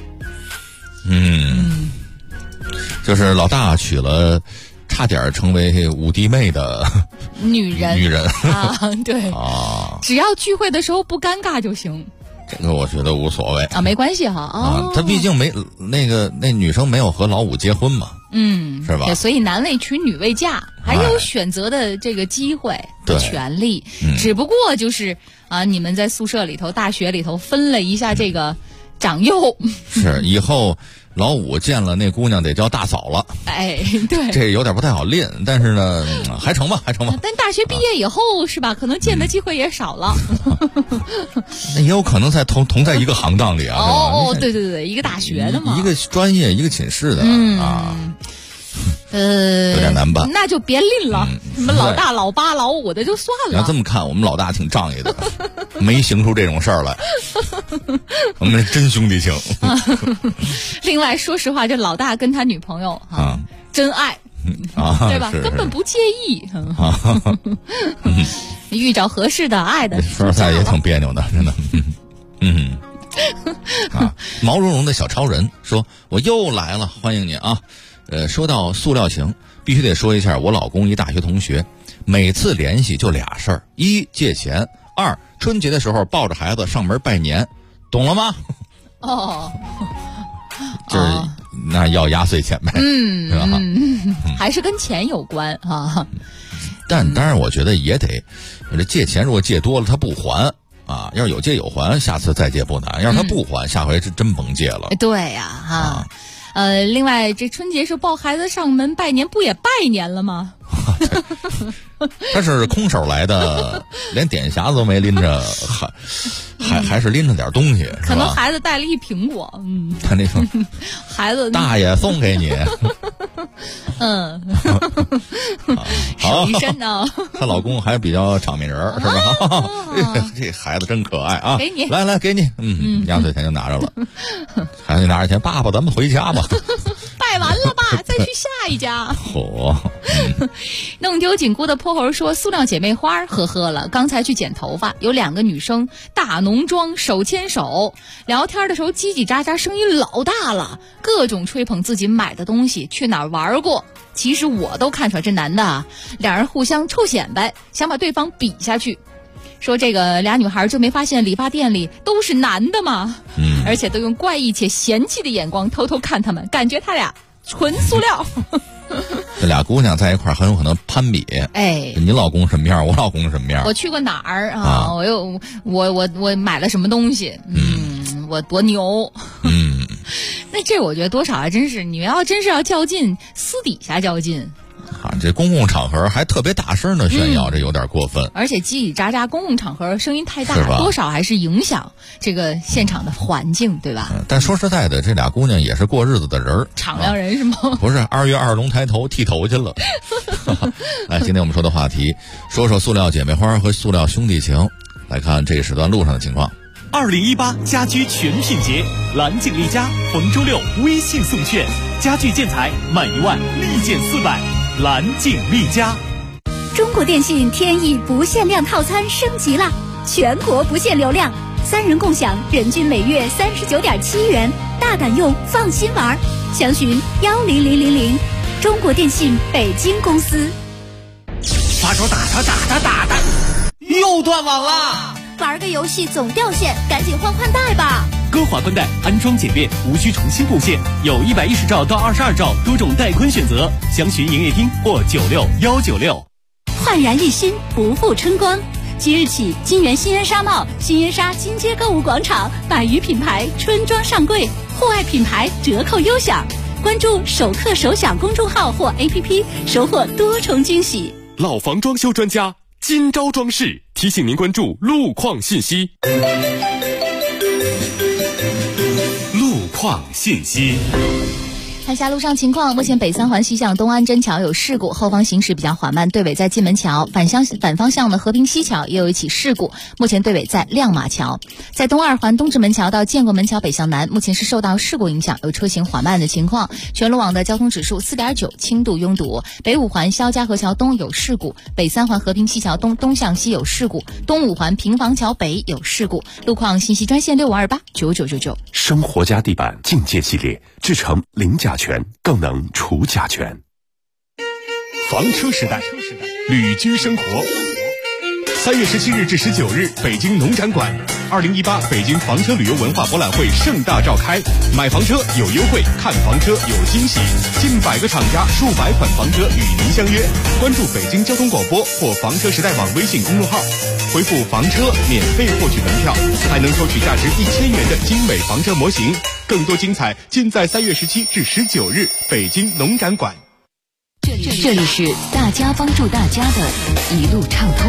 就是老大娶了差点成为五弟妹的女人对只要聚会的时候不尴尬就行。 这个我觉得无所谓没关系哈他毕竟没那女生没有和老五结婚嘛，是吧？ 所以男为娶女为嫁，还有选择的这个机会和权利，只不过就是你们在宿舍里头、大学里头分了一下这个长幼。 是以后老五见了那姑娘得叫大嫂了， 对， 这有点不太好练，但是呢，还成吧。 但大学毕业以后是吧，可能见的机会也少了。 那也有可能同在一个行当里对，一个大学的嘛， 一个专业，一个寝室的有点难办， 那就别吝了。什么老大、老八、老五的就算了。 要这么看，我们老大挺仗义的，没行出这种事儿来。我们真兄弟情。 另外，说实话，这老大跟他女朋友真爱对吧？根本不介意。遇着合适的爱的， 说实在也挺别扭的，真的。毛茸茸的小超人说：“我又来了，欢迎你啊！”说到塑料情，必须得说一下我老公一大学同学，每次联系就俩事儿：一借钱，二春节的时候抱着孩子上门拜年，懂了吗？就是那要压岁钱呗，是吧？ 还是跟钱有关啊。 但当然，我觉得也得，这借钱如果借多了他不还要是有借有还，下次再借不难；要是他不还，下回是真甭借了。 对呀，另外，这春节是抱孩子上门拜年，不也拜年了吗？ 他是空手来的，连点匣子都没拎着，还是拎着点东西， 可能孩子带了一苹果， 他那个孩子大爷送给你， 手一伸呢。 她老公还比较场面人，是吧？这孩子真可爱啊！ 给你， 来给你，压岁钱就拿着了。孩子拿着钱，爸爸咱们回家吧。 拜卖完了吧，再去下一家。弄丢紧箍的泼猴说，塑料姐妹花呵呵了，刚才去剪头发，有2个女生大浓妆手牵手聊天的时候叽叽喳喳，声音老大了，各种吹捧自己买的东西，去哪儿玩过。其实我都看出来这男的啊，2人互相臭显摆，想把对方比下去。说这个俩女孩就没发现理发店里都是男的吗？而且都用怪异且嫌弃的眼光偷偷看他们，感觉他俩纯塑料。 这俩姑娘在一块儿很有可能攀比。你老公什么样，我老公什么样？ 我去过哪儿啊？我买了什么东西？我多牛。那这我觉得多少还真是，你们真是要较劲，私底下较劲。 这公共场合还特别大声的炫耀，这有点过分。 而且叽叽喳喳，公共场合声音太大，多少还是影响这个现场的环境，对吧？ 但说实在的，这俩姑娘也是过日子的人， 敞亮人是吗？ 不是，2月2龙抬头剃头去了。来，今天我们说的话题，说说塑料姐妹花和塑料兄弟情。来看这一时段路上的情况。 2018家居全品节，蓝景丽家逢周六微信送券，家具建材满1万立减400。蓝景丽家。 中国电信天翼不限量套餐升级了，全国不限流量，3人共享，人均每月39.7元，大胆用，放心玩。详询10000，中国电信北京公司。 发烧打，又断网了。 玩个游戏总掉线，赶紧换宽带吧。 歌华宽带安装简便，无需重新布线，有110兆到22兆多种带宽选择，详询营业厅或96196。 焕然一新，不负春光。即日起，金源新源纱帽、新源纱金街购物广场100余品牌春装上柜，户外品牌折扣优享。关注首客首享公众号或 APP， 收获多重惊喜。 老房装修专家金招装饰提醒您关注路况信息。路况信息。 看下路上情况，目前北3环西向东安贞桥有事故，后方行驶比较缓慢，队尾在进门桥；反方向的和平西桥也有一起事故，目前队尾在亮马桥。在东2环东直门桥到建国门桥北向南，目前是受到事故影响，有车行缓慢的情况。全路网的交通指数4.9，轻度拥堵。北5环肖家河桥东有事故，北3环和平西桥东向西有事故，东5环平房桥北有事故。路况信息专线65289999。 生活家地板境界系列，制成零甲醛，更能除甲醛。 房车时代，旅居生活。3月17日至19日，北京农展馆，2018北京房车旅游文化博览会盛大召开。买房车有优惠，看房车有惊喜，近100个厂家，数百款房车与您相约。关注北京交通广播或房车时代网微信公众号，回复房车免费获取门票，还能抽取价值1000元的精美房车模型。更多精彩尽在3月17至19日北京农展馆。 这里是大家帮助大家的一路畅通。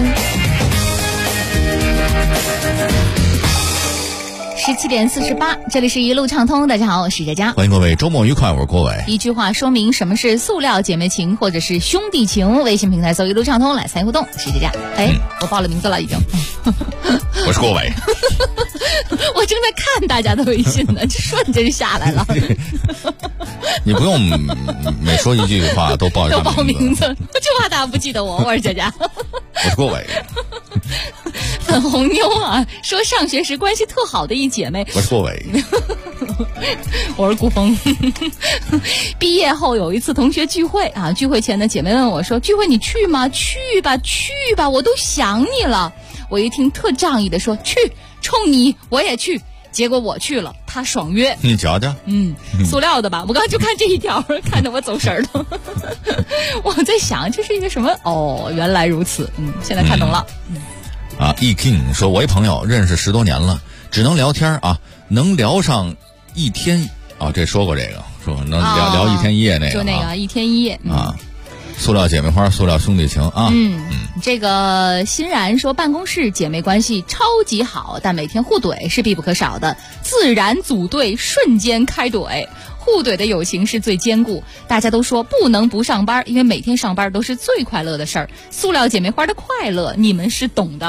17点48，这里是一路畅通。大家好，我是佳佳， 欢迎各位，周末愉快，我是郭伟。 一句话说明什么是塑料姐妹情或者是兄弟情，微信平台搜一路畅通来参与互动。是佳佳，我报了名字了已经。 我是郭伟。 我正在看大家的微信呢，就瞬间就下来了。 你不用每说一句话都报名字，就怕大家不记得我。我是佳佳， 我是郭伟。 粉红妞啊，说上学时关系特好的一姐妹。 我是郭伟。 我是顾峰。毕业后有一次同学聚会啊，聚会前的姐妹问我说：“聚会你去吗？去吧，我都想你了。”我一听特仗义的说：“去，冲你我也去。”结果我去了，他爽约。 你瞧瞧， 塑料的吧？我刚刚就看这一条，看得我走神了。我在想这是一个什么？哦，原来如此。现在看懂了。 E King 说，我一朋友认识10多年了，只能聊天啊，能聊上1天啊。这说过这个，说能聊1天1夜那个， 就那个1天1夜啊。塑料姐妹花，塑料兄弟情啊。 这个欣然说，办公室姐妹关系超级好，但每天互怼是必不可少的，自然组队，瞬间开怼。互怼的友情是最坚固，大家都说不能不上班，因为每天上班都是最快乐的事儿。塑料姐妹花的快乐，你们是懂的。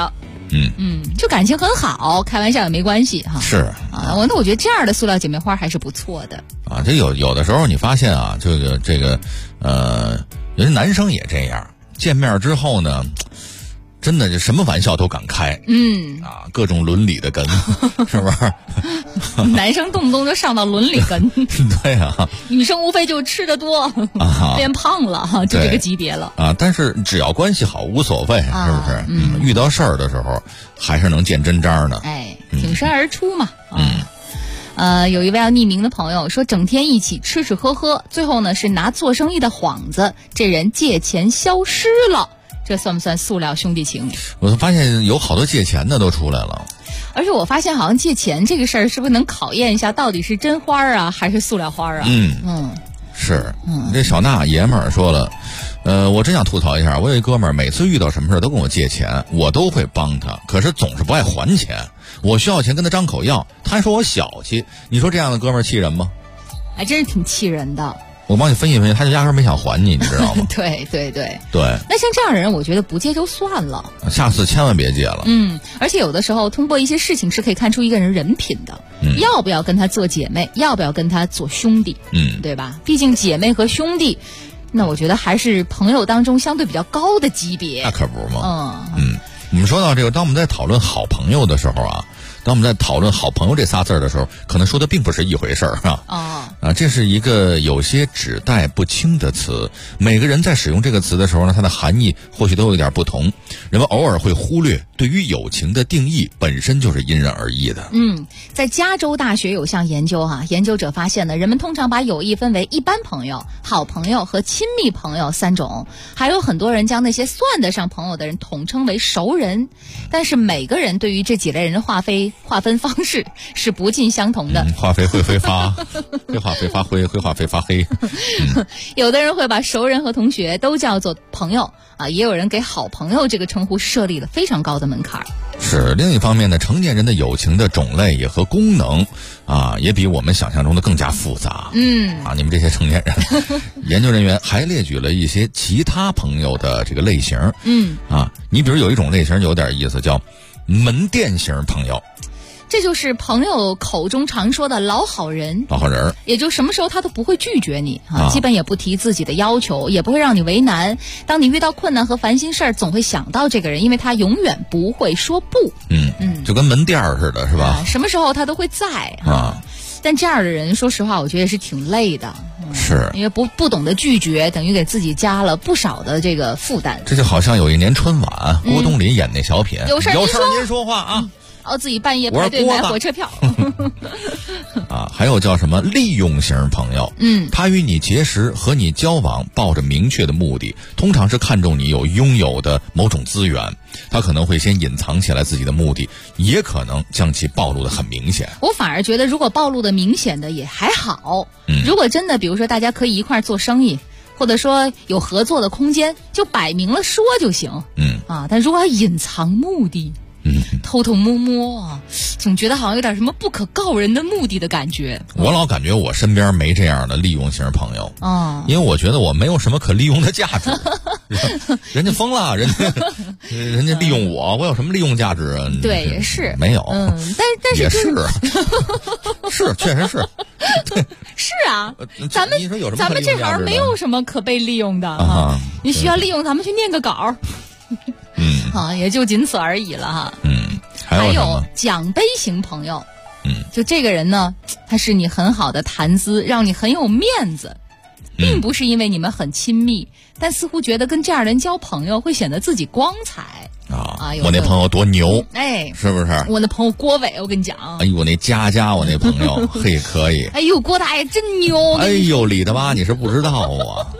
就感情很好，开玩笑也没关系哈。 是啊，那我觉得这样的塑料姐妹花还是不错的啊。这有的时候你发现啊，这个有些男生也这样，见面之后呢，真的就什么玩笑都敢开，各种伦理的根，是不是？ 男生动不动就上到伦理根， 对啊， 女生无非就吃得多，变胖了，就这个级别了啊。但是只要关系好无所谓，是不是？遇到事儿的时候还是能见真章的， 挺身而出嘛。有一位要匿名的朋友说，整天一起吃吃喝喝，最后呢是拿做生意的幌子，这人借钱消失了，这算不算塑料兄弟情？ 我发现有好多借钱的都出来了。 而且我发现好像借钱这个事儿是不是能考验一下到底是真花啊还是塑料花啊？ 是。这小娜爷们儿说了，我真想吐槽一下，我有一哥们儿每次遇到什么事都跟我借钱，我都会帮他，可是总是不爱还钱。我需要钱跟他张口要，他还说我小气。你说这样的哥们儿气人吗？ 还真是挺气人的。 我帮你分析分析，他就压根儿没想还你，你知道吗？ 对。 那像这样的人，我觉得不借就算了， 下次千万别借了。 而且有的时候通过一些事情是可以看出一个人人品的，要不要跟他做姐妹，要不要跟他做兄弟，对吧？毕竟姐妹和兄弟，那我觉得还是朋友当中相对比较高的级别。 那可不嘛。我们说到这个，当我们在讨论好朋友的时候啊，当我们在讨论好朋友这仨字儿的时候，可能说的并不是一回事儿这是一个有些指代不清的词。每个人在使用这个词的时候呢，它的含义或许都有点不同。人们偶尔会忽略，对于友情的定义本身就是因人而异的。 在加州大学有项研究研究者发现呢，人们通常把友谊分为一般朋友、好朋友和亲密朋友3种，还有很多人将那些算得上朋友的人统称为熟人。但是每个人对于这几类人的划分方式是不尽相同的。 化肥会挥发，挥化肥发灰，挥化肥发黑。 有的人会把熟人和同学都叫做朋友也有人给好朋友这个称呼设立了非常高的门槛。 是。另一方面呢，成年人的友情的种类也和功能也比我们想象中的更加复杂。你们这些成年人，研究人员还列举了一些其他朋友的这个类型。你比如有一种类型有点意思，叫门店型朋友。 这就是朋友口中常说的老好人，也就什么时候他都不会拒绝你基本也不提自己的要求，也不会让你为难。当你遇到困难和烦心事儿，总会想到这个人，因为他永远不会说不。 就跟门店似的，是吧？ 什么时候他都会在但这样的人，说实话，我觉得是挺累的。 是因为不懂得拒绝，等于给自己加了不少的这个负担。 这就好像有一年春晚，郭冬临演那小品， 有事您说话自己半夜排队买火车票还有叫什么利用型朋友。他与你结识和你交往抱着明确的目的，通常是看重你拥有的某种资源，他可能会先隐藏起来自己的目的，也可能将其暴露得很明显。 我反而觉得如果暴露的明显的也还好。如果真的比如说大家可以一块做生意，或者说有合作的空间，就摆明了说就行。但如果要隐藏目的，偷偷摸摸总觉得好像有点什么不可告人的目的的感觉。 我老感觉我身边没这样的利用型朋友因为我觉得我没有什么可利用的价值。人家疯了，人家利用我有什么利用价值啊？ 对，也是没有。 但是也是是，确实是。对， 是咱们这行没有什么可被利用的你需要利用咱们去念个稿也就仅此而已了还有奖杯型朋友就这个人呢，他是你很好的谈资，让你很有面子，并不是因为你们很亲密，但似乎觉得跟这样人交朋友会显得自己光彩我那朋友多牛，是不是？ 我那朋友郭伟，我跟你讲， 我那佳我那朋友嘿可以， 郭大爷真牛， 李大妈你是不知道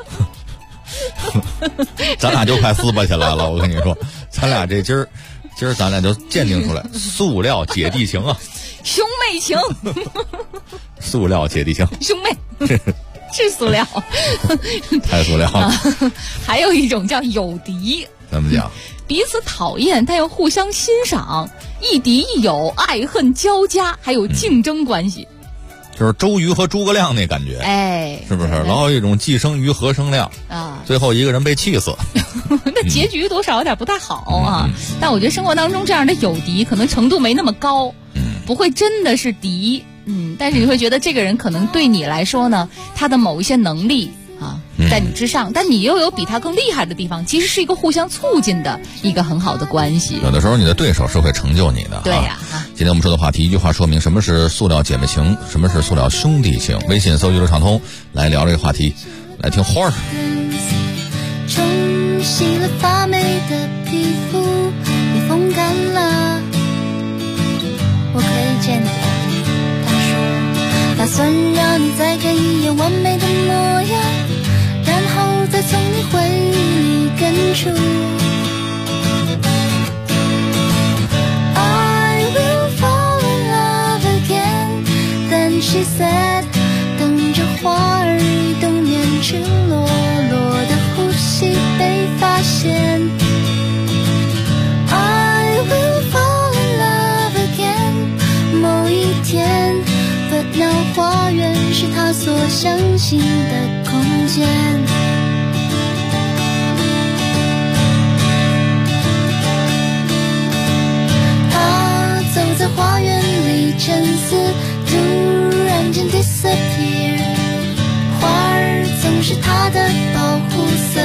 咱俩就快撕巴起来了，我跟你说，咱俩这今儿咱俩就鉴定出来，塑料姐弟情兄妹情， 塑料姐弟情， 兄妹是塑料， 太塑料了。 还有一种叫友敌， 怎么讲？ 彼此讨厌但又互相欣赏，亦敌亦友，爱恨交加，还有竞争关系。 就是周瑜和诸葛亮那感觉， 哎， 是不是？老有一种既生瑜何生亮啊，最后一个人被气死， 那结局多少有点不太好啊。但我觉得生活当中这样的友敌可能程度没那么高，不会真的是敌，但是你会觉得这个人可能对你来说呢，他的某一些能力啊在你之上，但你又有比他更厉害的地方，其实是一个互相促进的一个很好的关系。 有的时候你的对手是会成就你的。 对呀。 今天我们说的话题，一句话说明什么是塑料姐妹情，什么是塑料兄弟情。微信搜娱乐畅通来聊这个话题，来听花儿。 冲洗了发霉的皮肤，你风干了，我可以见你。他说打算让你再看一眼完美的模样，然后再从你回忆里根除。I will fall in love again, then she said， 等着花儿移动，面赤裸裸的呼吸被发现。I will fall in love again， 某一天，那花园是他所相信的空间。他走在花园里沉思，突然间 disappear， 花儿总是他的保护色。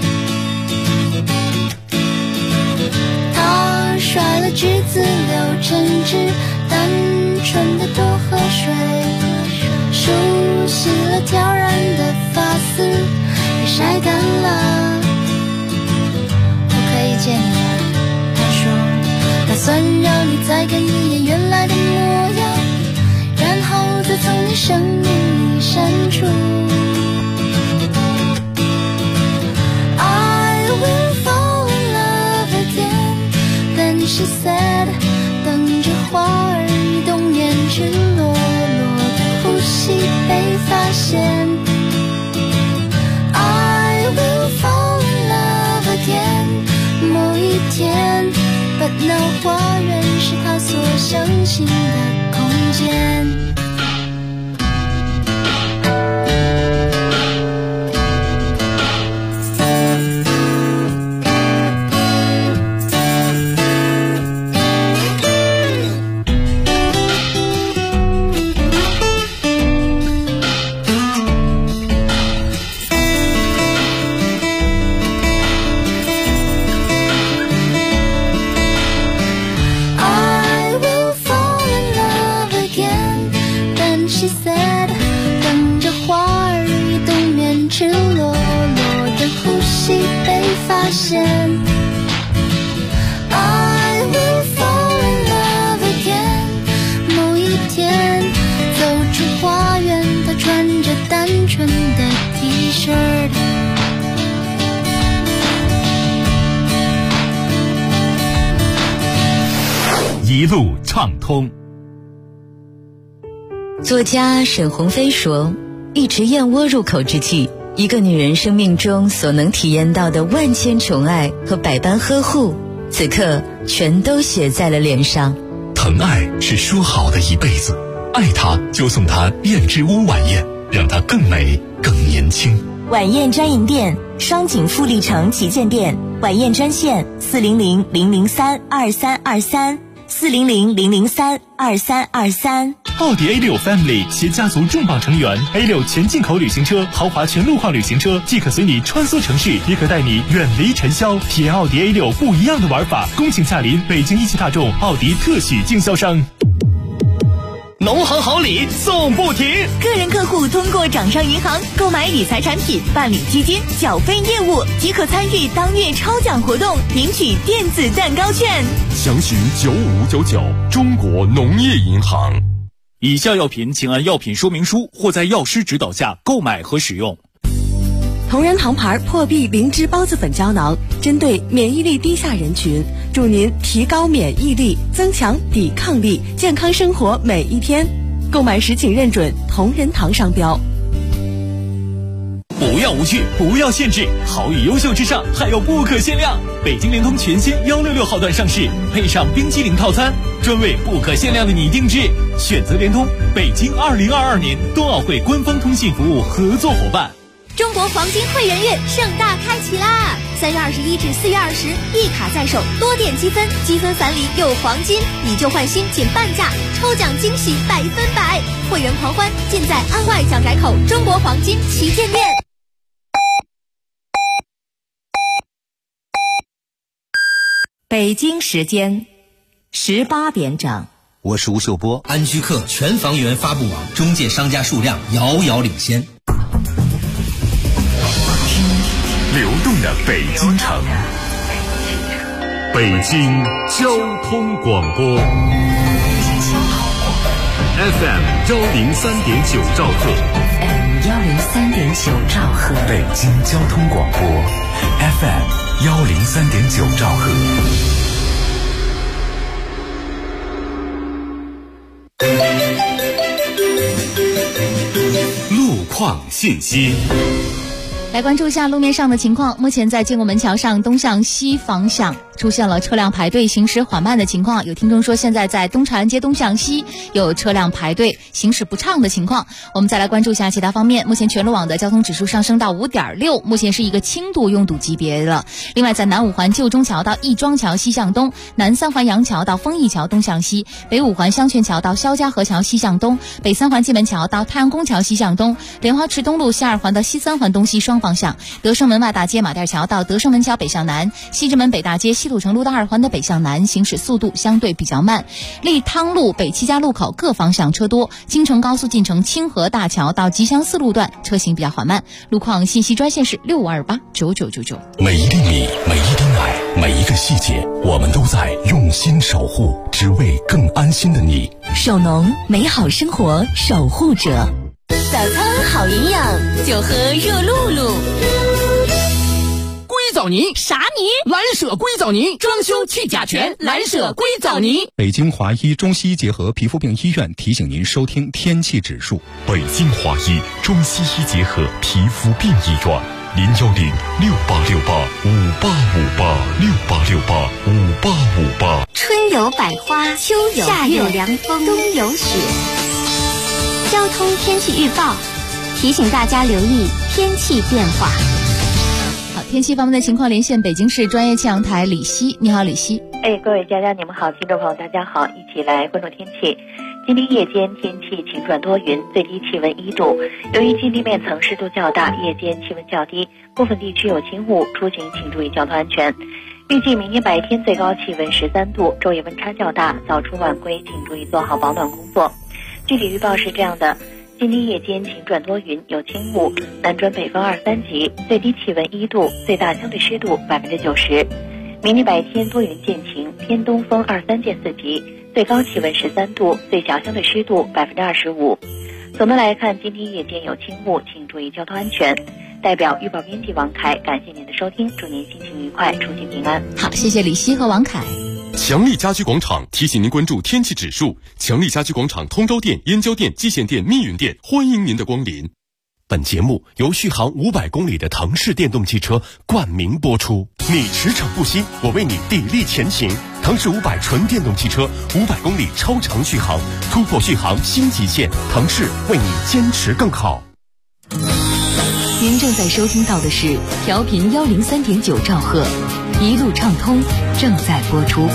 他甩了橘子柳橙汁，单纯的多喝水，梳洗了挑染的发丝，也晒干了。我可以见你了，他说，打算让你再看一眼原来的模样，然后再从你生命里删除。I will fall in love again， then she said， 等着花儿移动，面赤裸裸的呼吸被发现。I will fall in love again， 某一天，那花园是他所相信的空间。I will fall in love again， 某一天走出花园，他穿着单纯的 T 恤。 一路畅通。 作家沈鸿飞说，一池燕窝入口之际，一个女人生命中所能体验到的万千宠爱和百般呵护，此刻全都写在了脸上。 疼爱是说好的一辈子，爱她就送她燕之屋晚宴，让她更美更年轻。 晚宴专营店，双井富力城旗舰店，晚宴专线400-003-2323，400-003-2323。 奥迪 A6 Family 携家族重磅成员 A6 全进口旅行车，豪华全路况旅行车，既可随你穿梭城市，也可带你远离尘嚣，体验奥迪 A6 不一样的玩法。恭请驾临北京一汽大众奥迪特许经销商。 农行好礼送不停， 个人客户通过掌上银行购买理财产品、办理基金、缴费业务，即可参与当月超奖活动，领取电子蛋糕券。 详询9599中国农业银行。 以下药品请按药品说明书或在药师指导下购买和使用。 同仁堂牌破壁灵芝孢子粉胶囊，针对免疫力低下人群，助您提高免疫力，增强抵抗力，健康生活每一天。购买时请认准同仁堂商标。 不要要无趣，不要限制，好与优秀之上还有不可限量。北京联通全新166号段上市，配上冰激凌套餐，专为不可限量的你定制。选择联通，北京2022年冬奥会官方通信服务合作伙伴。 中国黄金会员月盛大开启啦！3月21至4月20，一卡在手，多点积分，积分返礼有黄金，以旧换新仅半价，抽奖惊喜100%，会员狂欢尽在安外蒋宅口中国黄金旗舰店。 北京时间18点整。 我是吴秀波。安居客全房源发布网中介商家数量遥遥领先。 流动的北京城，北京交通广播 FM 103.9兆赫， FM 103.9兆赫， 北京交通广播 FM 103.9兆赫。 路况信息。 来关注一下路面上的情况。目前在建国门桥上东向西方向出现了车辆排队行驶缓慢的情况，有听众说现在在东长安街东向西有车辆排队行驶不畅的情况。我们再来关注一下其他方面。目前全路网的交通指数上升到 5.6， 目前是一个轻度拥堵级别了。另外在南五环旧中桥到亦庄桥西向东，南三环杨桥到丰益桥东向西，北五环香泉桥到肖家河桥西向东，北三环蓟门桥到太阳宫桥西向东，莲花池东路西二环到西三环东西双方向，德胜门外大街马甸桥到德胜门桥北向南，西直门北大街西土城路到二环的北向南行驶速度相对比较慢。利汤路北七家路口各方向车多，京承高速进城清河大桥到吉祥寺路段车行比较缓慢。路况信息专线是65289999。 每一粒米，每一滴奶，每一个细节，我们都在用心守护，只为更安心的你。 手农美好生活守护者， 早餐好营养，就喝热露露。 硅藻泥啥泥？ 蓝舍硅藻泥，装修去甲醛，蓝舍硅藻泥。 北京华医中西医结合皮肤病医院提醒您收听天气指数。 北京华医中西医结合皮肤病医院，0106868586868 春有百花，秋有夏有凉风，冬有雪。交通天气预报提醒大家留意天气变化。 好，天气方面的情况连线北京市专业气象台李希。你好，李希。 各位家你们好，听众朋友大家好，一起来关注天气。今天夜间天气晴转多云，最低气温1度。由于近地面层湿度较大，夜间气温较低，部分地区有轻雾，出行请注意交通安全。预计明天白天最高气温13度，昼夜温差较大，早出晚归请注意做好保暖工作。具体预报是这样的：今天夜间晴转多云，有轻雾，南转北风2、3级，最低气温1度，最大相对湿度90%。明天白天多云见晴，偏东风2、3见4级，最高气温13度，最小相对湿度25%。总的来看，今天夜间有轻雾，请注意交通安全。代表预报编辑王凯，感谢您的收听，祝您心情愉快，出行平安。 好，谢谢李希和王凯。 强力家居广场提醒您关注天气指数。强力家居广场通州店、燕郊店、蓟县店、密云店欢迎您的光临。本节目由续航500公里的腾势电动汽车冠名播出。你驰骋不息，我为你砥砺前行。腾势500纯电动汽车，500公里超长续航，突破续航新极限。腾势为你坚持更好。 您正在收听到的是调频103.9兆赫，一路畅通正在播出。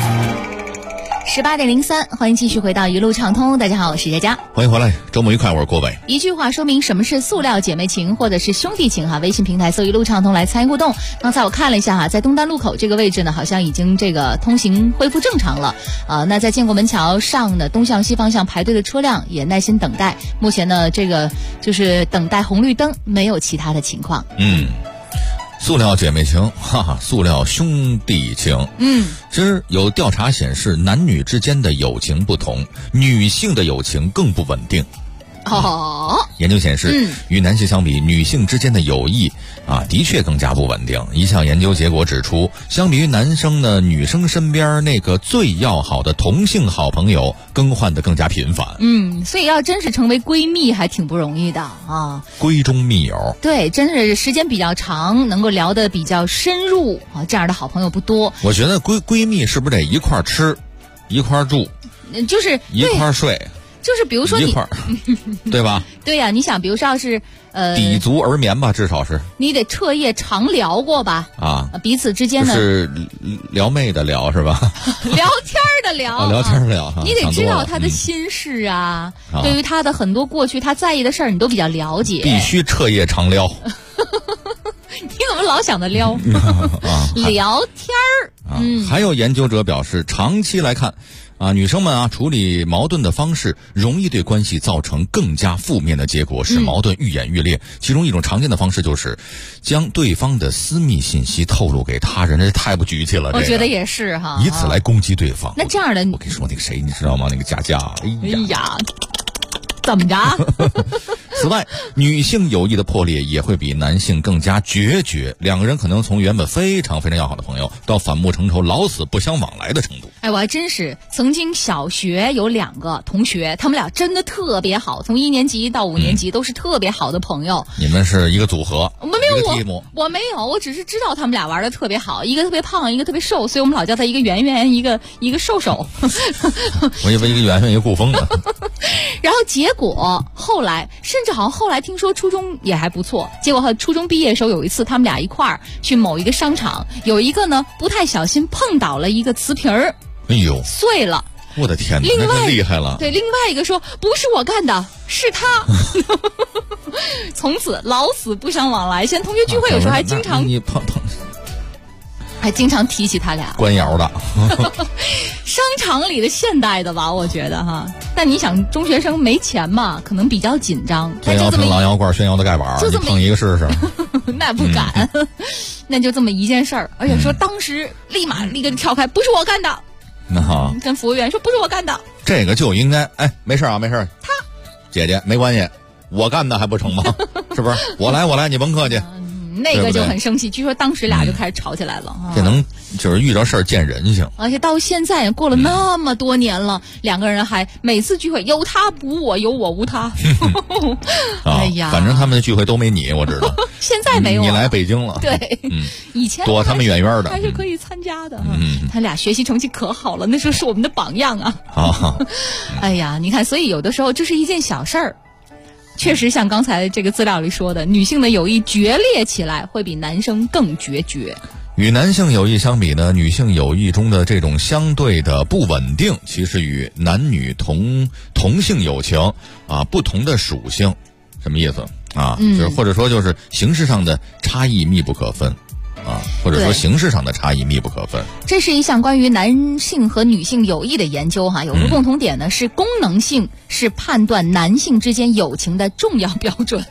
18点03，欢迎继续回到一路畅通。大家好，我是佳佳， 欢迎回来，周末愉快，我是郭伟。 一句话说明什么是塑料姐妹情或者是兄弟情哈。微信平台搜一路畅通来参与互动。刚才我看了一下哈，在东单路口这个位置呢，好像已经这个通行恢复正常了。那在建国门桥上呢，东向西方向排队的车辆也耐心等待。目前呢，这个就是等待红绿灯，没有其他的情况。 塑料姐妹情，哈哈，塑料兄弟情。其实有调查显示，男女之间的友情不同，女性的友情更不稳定。 研究显示，与男性相比，女性之间的友谊的确更加不稳定。一项研究结果指出，相比于男生呢，女生身边那个最要好的同性好朋友更换的更加频繁。 所以要真是成为闺蜜还挺不容易的啊。 闺中密友， 对，真是时间比较长，能够聊得比较深入啊，这样的好朋友不多。 我觉得闺蜜是不是得一块吃，一块住， 就是一块睡。 就是比如说你， 对吧？ 对呀，你想，比如说要是抵足而眠吧，至少是你得彻夜常聊过吧？彼此之间的是撩妹的聊是吧？ 聊天的聊， 聊天聊， 你得知道他的心事啊，对于他的很多过去他在意的事儿，你都比较了解。 必须彻夜常聊。 你怎么老想着聊？聊天儿。 还有研究者表示，长期来看。女生们处理矛盾的方式容易对关系造成更加负面的结果，使矛盾愈演愈烈。其中一种常见的方式就是将对方的私密信息透露给他人，这太不局气了。 我觉得也是哈， 以此来攻击对方。 那这样的， 我跟你说那个谁，你知道吗？那个佳佳，哎呀， 怎么着？ 此外，女性友谊的破裂也会比男性更加决绝，两个人可能从原本非常非常要好的朋友，到反目成仇、老死不相往来的程度。 我还真是曾经小学有2个同学，他们俩真的特别好，从1年级到5年级都是特别好的朋友。 你们是一个组合？ 我没有，我没有，我只是知道他们俩玩的特别好，一个特别胖，一个特别瘦，所以我们老叫他一个圆圆，一个瘦手。 我以为一个圆圆一个顾风呢。 然后结果后来，甚至好像后来听说初中也还不错。结果初中毕业的时候，有一次他们俩一块儿去某一个商场，有一个呢不太小心碰倒了一个瓷瓶儿， 哎呦， 碎了。 我的天哪， 另外那厉害了。 对，另外一个说不是我干的，是他。从此老死不相往来。现在同学聚会有时候还经常还经常提起他俩。 官窑的。 商场里的现代的吧，我觉得哈。但你想，中学生没钱嘛，可能比较紧张。 炫耀成狼窑罐，炫耀的盖板，你碰一个试试。 那不敢。那就这么一件事儿，而且说当时立马立刻跳开，不是我干的。 那好， 跟服务员说不是我干的。 这个就应该，没事没事。他姐姐没关系，我干的还不成吗？是不是？我来，你甭客气。 那个就很生气，据说当时俩就开始吵起来了。 这能就是遇着事儿见人性， 而且到现在过了那么多年了，两个人还每次聚会有他补我，有我无他。哎呀， 反正他们的聚会都没你，我知道。 现在没有， 你来北京了。 对，以前躲他们远远的， 还是可以参加的。他俩学习成绩可好了，那时候是我们的榜样啊。哎呀，你看，所以有的时候这是一件小事儿。确实像刚才这个资料里说的，女性的友谊决裂起来会比男生更决绝。 与男性友谊相比呢，女性友谊中的这种相对的不稳定，其实与男女同性友情不同的属性。什么意思就是或者说就是形式上的差异密不可分。或者说形式上的差异密不可分。 这是一项关于男性和女性友谊的研究有个共同点呢，是功能性是判断男性之间友情的重要标准。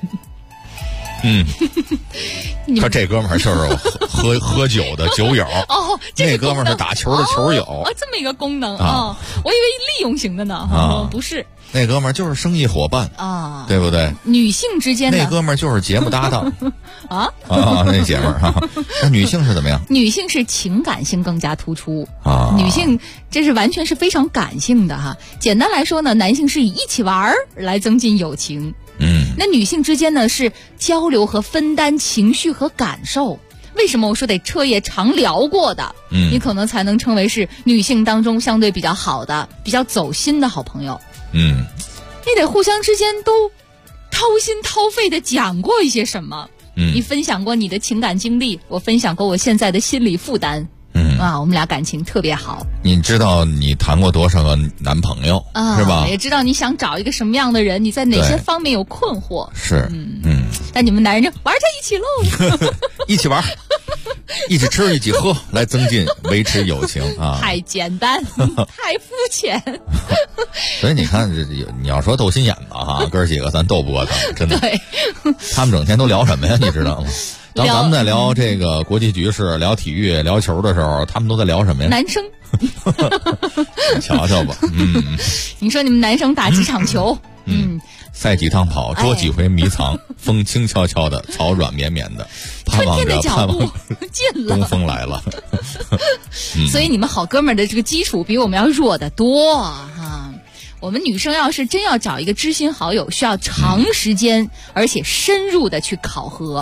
他这哥们儿就是喝酒的酒友那哥们儿是打球的球友这么一个功能我以为利用型的呢不是。 那哥们儿就是生意伙伴对不对？ 女性之间的那哥们儿就是节目搭档那姐们儿那女性是怎么样？ 女性是情感性更加突出女性这是完全是非常感性的简单来说呢，男性是以一起玩来增进友情那女性之间呢是交流和分担情绪和感受。为什么我说得彻夜常聊过的你可能才能称为是女性当中相对比较好的比较走心的好朋友你得互相之间都掏心掏肺的讲过一些什么你分享过你的情感经历，我分享过我现在的心理负担我们俩感情特别好。 你知道你谈过多少个男朋友是吧？ 也知道你想找一个什么样的人，你在哪些方面有困惑是但你们男人就玩在一起喽一起玩一起吃一起喝来增进维持友情太简单太肤浅所以你看你要说斗心眼子哥几个咱斗不过他们真的。 对， 他们整天都聊什么呀你知道吗？当咱们在聊这个国际局势聊体育聊球的时候，他们都在聊什么呀？ 男生瞧瞧吧你说你们男生打几场球赛几趟跑，捉几回迷藏，风轻悄悄的，草软绵绵的，盼望着近了， 东风来了。 所以你们好哥们儿的这个基础比我们要弱得多啊！我们女生要是真要找一个知心好友，需要长时间而且深入的去考核。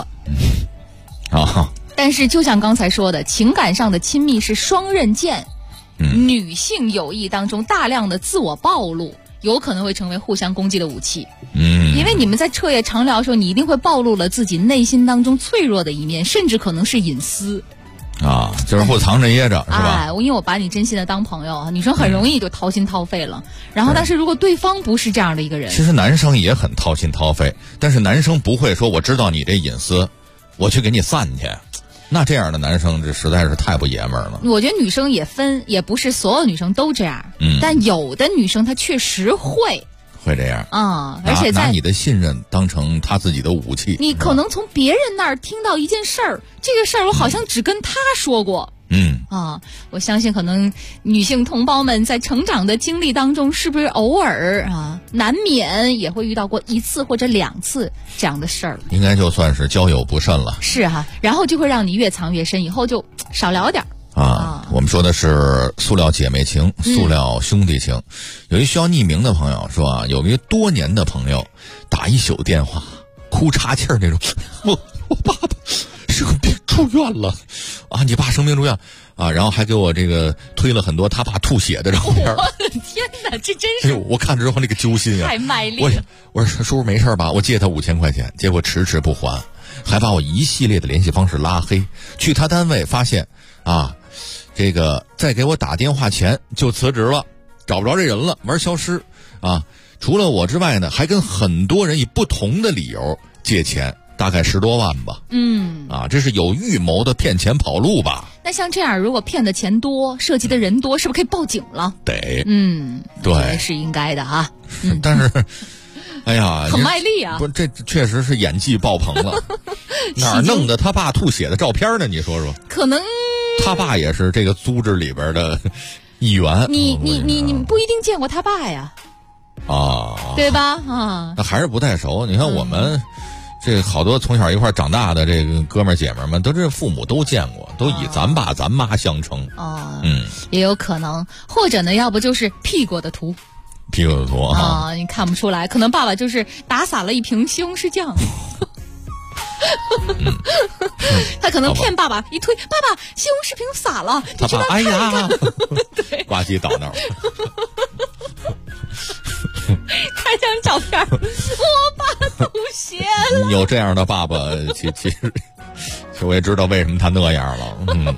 但是就像刚才说的，情感上的亲密是双刃剑。女性友谊当中大量的自我暴露，有可能会成为互相攻击的武器。因为你们在彻夜长聊的时候，你一定会暴露了自己内心当中脆弱的一面，甚至可能是隐私。 就是会藏着掖着，是吧？ 因为我把你真心的当朋友，女生很容易就掏心掏肺了。然后，但是如果对方不是这样的一个人， 其实男生也很掏心掏肺，但是男生不会说我知道你这隐私，我去给你散去。那这样的男生，这实在是太不爷们儿了。 我觉得女生也分，也不是所有女生都这样。但有的女生她确实会这样而且拿你的信任当成他自己的武器。 你可能从别人那儿听到一件事儿，这个事儿我好像只跟他说过。我相信可能女性同胞们在成长的经历当中，是不是偶尔难免也会遇到过1次或者2次这样的事儿？ 应该就算是交友不慎了。 是然后就会让你越藏越深，以后就少聊点我们说的是塑料姐妹情，塑料兄弟情。有一需要匿名的朋友说有一个多年的朋友打一宿电话，哭岔气儿那种，我爸爸生病住院了你爸生病住院然后还给我这个推了很多他爸吐血的照片。 我的天哪，这真是！ 我看之后那个揪心太卖力了。 我说叔叔没事吧？我借他5000块钱，结果迟迟不还，还把我一系列的联系方式拉黑。去他单位发现这个在给我打电话前就辞职了，找不着这人了，玩消失除了我之外呢，还跟很多人以不同的理由借钱，大概10多万吧。这是有预谋的骗钱跑路吧？ 那像这样，如果骗的钱多，涉及的人多，是不是可以报警了？ 得， 对，是应该的但是，哎呀， 很卖力啊！ 不，这确实是演技爆棚了。哪弄的他爸吐血的照片呢？你说说。 可能他爸也是这个组织里边的一员。 你不一定见过他爸呀？对吧？ 那还是不太熟。你看我们。这好多从小一块长大的这个哥们儿姐们儿们，都这父母都见过，都以咱爸咱妈相称。 也有可能，或者呢，要不就是 P 过的图。 P 过的图你看不出来，可能爸爸就是打洒了一瓶西红柿酱。他可能骗爸爸一推，爸爸西红柿瓶洒了， 他爸哎呀， 对， 呱唧倒那儿。 看张照片，我爸吐血了。 有这样的爸爸，其实我也知道为什么他那样了。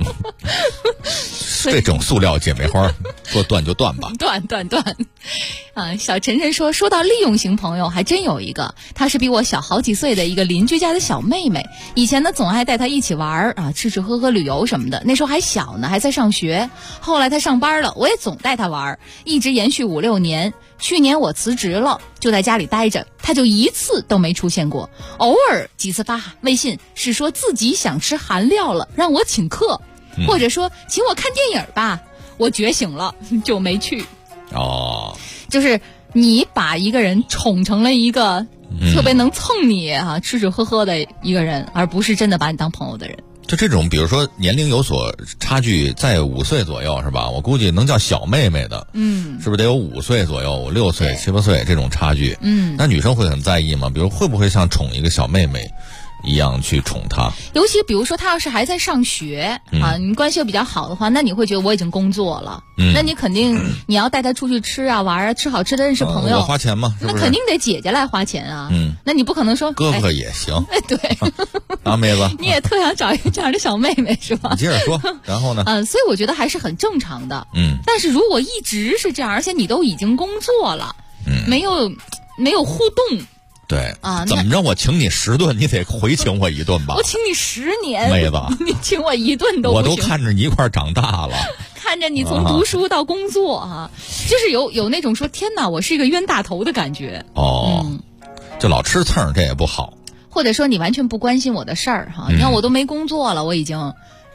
这种塑料姐妹花，说断就断吧。 断。小晨晨说到利用型朋友，还真有一个，她是比我小好几岁的一个邻居家的小妹妹。以前呢，总爱带她一起玩吃吃喝喝、旅游什么的。那时候还小呢，还在上学。后来她上班了，我也总带她玩，一直延续5、6年。去年我辞职了，就在家里待着，她就1次都没出现过。偶尔几次发微信是说自己想吃韩料了，让我请客。或者说请我看电影吧，我觉醒了就没去。就是你把一个人宠成了一个特别能蹭你吃吃喝喝的一个人，而不是真的把你当朋友的人。 就这种比如说年龄有所差距，在5岁左右是吧？我估计能叫小妹妹的是不是得有5岁左右、6岁、7、8岁这种差距？那女生会很在意吗？比如会不会像宠一个小妹妹一样去宠他？尤其比如说他要是还在上学你关系又比较好的话，那你会觉得我已经工作了，那你肯定你要带他出去吃玩吃好吃的，认识朋友， 我花钱吗？是不是？ 那肯定得姐姐来花钱那你不可能说哥哥也行。 对妹子你也特想找一个这样的小妹妹是吧？ 你接着说。然后呢所以我觉得还是很正常的。但是如果一直是这样，而且你都已经工作了没有互动， 对怎么着？我请你10顿，你得回请我1顿吧？ 我请你10年， 妹子， 你请我1顿都不行。 我都看着你一块长大了， 看着你从读书到工作就是有那种说天哪，我是一个冤大头的感觉。 就老吃蹭，这也不好。 或者说你完全不关心我的事儿你看我都没工作了，我已经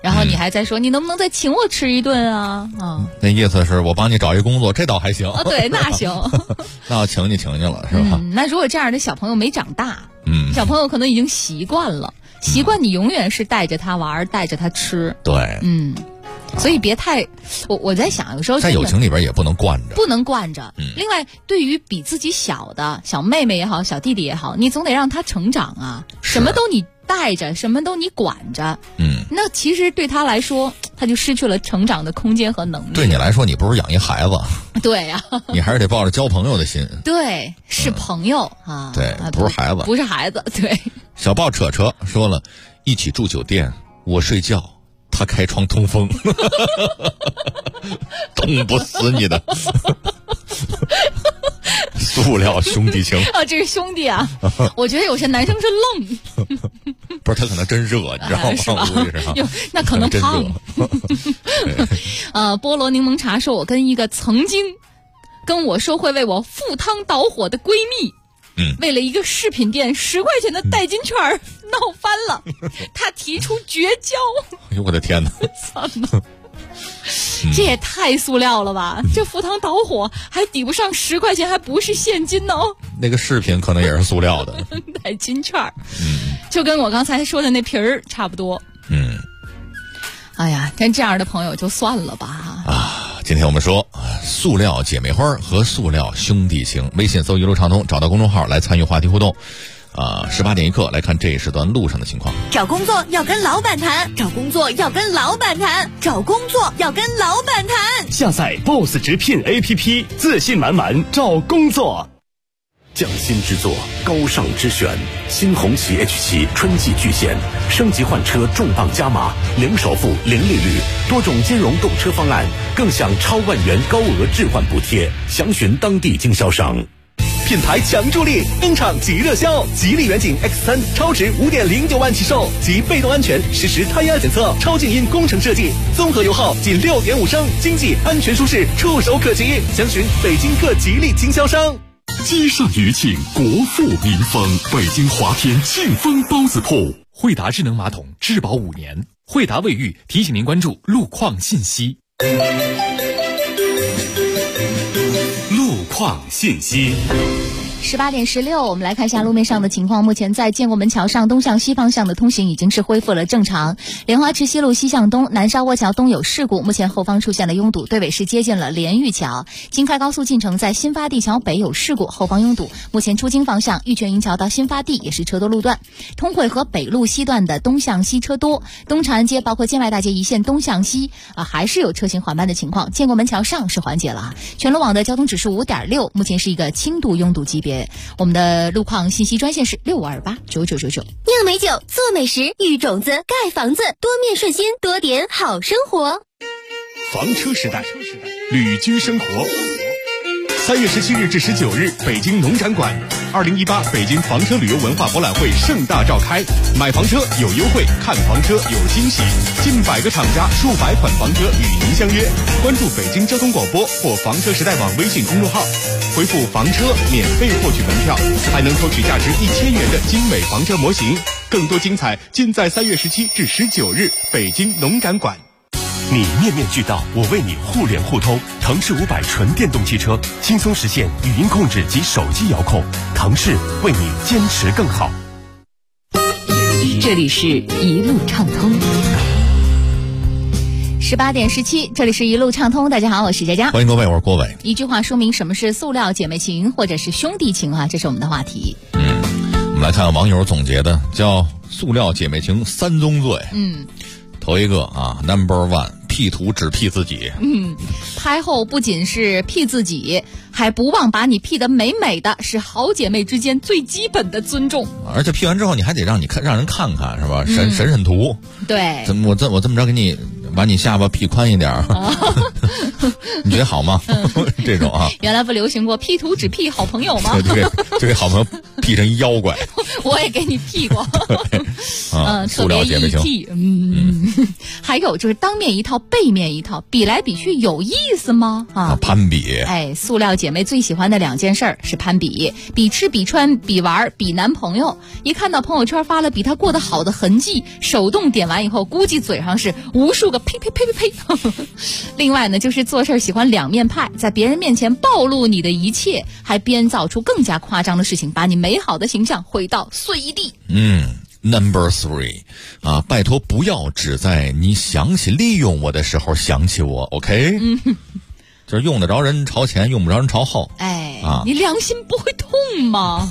然后你还在说你能不能再请我吃一顿啊？ 那意思是我帮你找一工作，这倒还行。 对，那行。 那我请你了，是吧？ 那如果这样的小朋友没长大，小朋友可能已经习惯了，习惯你永远是带着他玩，带着他吃。 对， 所以别太，我在想，有时候在友情里边也不能惯着， 不能惯着。另外，对于比自己小的小妹妹也好，小弟弟也好，你总得让他成长啊，什么都你带着，什么都你管着。那其实对他来说，他就失去了成长的空间和能力。 对你来说，你不是养一孩子， 对呀， 你还是得抱着交朋友的心。 对，是朋友啊， 对，不是孩子， 不是孩子。对， 小豹扯说了，一起住酒店，我睡觉，他开窗通风，冻不死你的。塑料兄弟情啊，这是兄弟啊！我觉得有些男生是愣， 不是他可能真热，你知道吗？ 那可能胖。菠萝柠檬茶说，我跟一个曾经跟我说会为我赴汤蹈火的闺蜜，为了一个饰品店10块钱的代金券闹翻了，她提出绝交。 哎呦我的天哪！ 算了。这也太塑料了吧！这赴汤蹈火还抵不上10块钱，还不是现金哦。 那个饰品可能也是塑料的， 代金券，就跟我刚才说的那瓶儿差不多。哎呀，跟这样的朋友就算了吧。 今天我们说塑料姐妹花和塑料兄弟情，微信搜一路畅通，找到公众号来参与话题互动。18点一刻来看这一时段路上的情况。 找工作要跟老板谈，找工作要跟老板谈，找工作要跟老板谈。 下载 BOSS 直聘 APP， 自信满满找工作。 匠心之作，高尚之选，新红旗 H7 春季巨献，升级换车重磅加码，0首付0利率，多种金融购车方案，更享超万元高额置换补贴，详询当地经销商。 品牌强助力，登场即热销！吉利远景 X3 超值5.09万起售，及被动安全实时胎压检测，超静音工程设计，综合油耗仅6.5升，经济安全舒适，触手可及。详询北京各吉利经销商。 积善余庆，国富民丰。北京华天庆丰包子铺， 惠达智能马桶质保5年。惠达卫浴提醒您关注路况信息。 路况信息。 18点16，我们来看一下路面上的情况。目前在建国门桥上东向西方向的通行已经是恢复了正常。莲花池西路西向东南沙窝桥东有事故，目前后方出现了拥堵，队尾是接近了连玉桥。京开高速进城在新发地桥北有事故，后方拥堵。目前出京方向玉泉营桥到新发地也是车多路段。通惠河北路西段的东向西车多，东长安街包括建外大街一线东向西还是有车行缓慢的情况。建国门桥上是缓解了。全罗网的交通指数5.6，目前是一个轻度拥堵级别。我们的路况信息专线是65289999。 酿美酒，做美食，育种子，盖房子，多面顺心，多点好生活。 房车时代，旅居生活。3月17日至19日，北京农展馆，2018北京房车旅游文化博览会盛大召开。买房车有优惠，看房车有惊喜，近100个厂家，数百款房车与您相约。关注北京交通广播或房车时代网微信公众号，回复房车免费获取门票，还能抽取价值1000元的精美房车模型。更多精彩尽在3月17至19日北京农展馆。 你面面俱到，我为你互联互通。腾势500纯电动汽车，轻松实现语音控制及手机遥控。腾势为你坚持更好。 这里是一路畅通。 18点17，这里是一路畅通。大家好，我是佳佳， 欢迎各位，我是郭伟。 一句话说明什么是塑料姐妹情或者是兄弟情这是我们的话题。 我们来看网友总结的，叫塑料姐妹情3宗罪。头一个Number 1， P 图只 P 自己。 拍后不仅是 P 自己，还不忘把你 P 得美美的，是好姐妹之间最基本的尊重。 而且 P 完之后，你还得让人看看，是吧？审图。 对。 我这么着给你把你下巴 P 宽一点，你觉得好吗？这种原来不流行过 P 图只 P 好朋友吗？ 就给好朋友 P 成一妖怪。 我也给你 P 过。 塑料姐妹情。 还有就是当面一套背面一套，比来比去有意思吗？ 攀比。 塑料姐妹最喜欢的2件事是攀比，比吃比穿比玩比男朋友。一看到朋友圈发了比他过得好的痕迹，手动点完以后估计嘴上是无数个呸呸呸呸呸。另外呢，就是做事喜欢两面派，在别人面前暴露你的一切，还编造出更加夸张的事情，把你美好的形象毁到碎一地。 Number 3，拜托不要只在你想起利用我的时候想起我 ，OK？就是用得着人朝前，用不着人朝后。 你良心不会痛吗？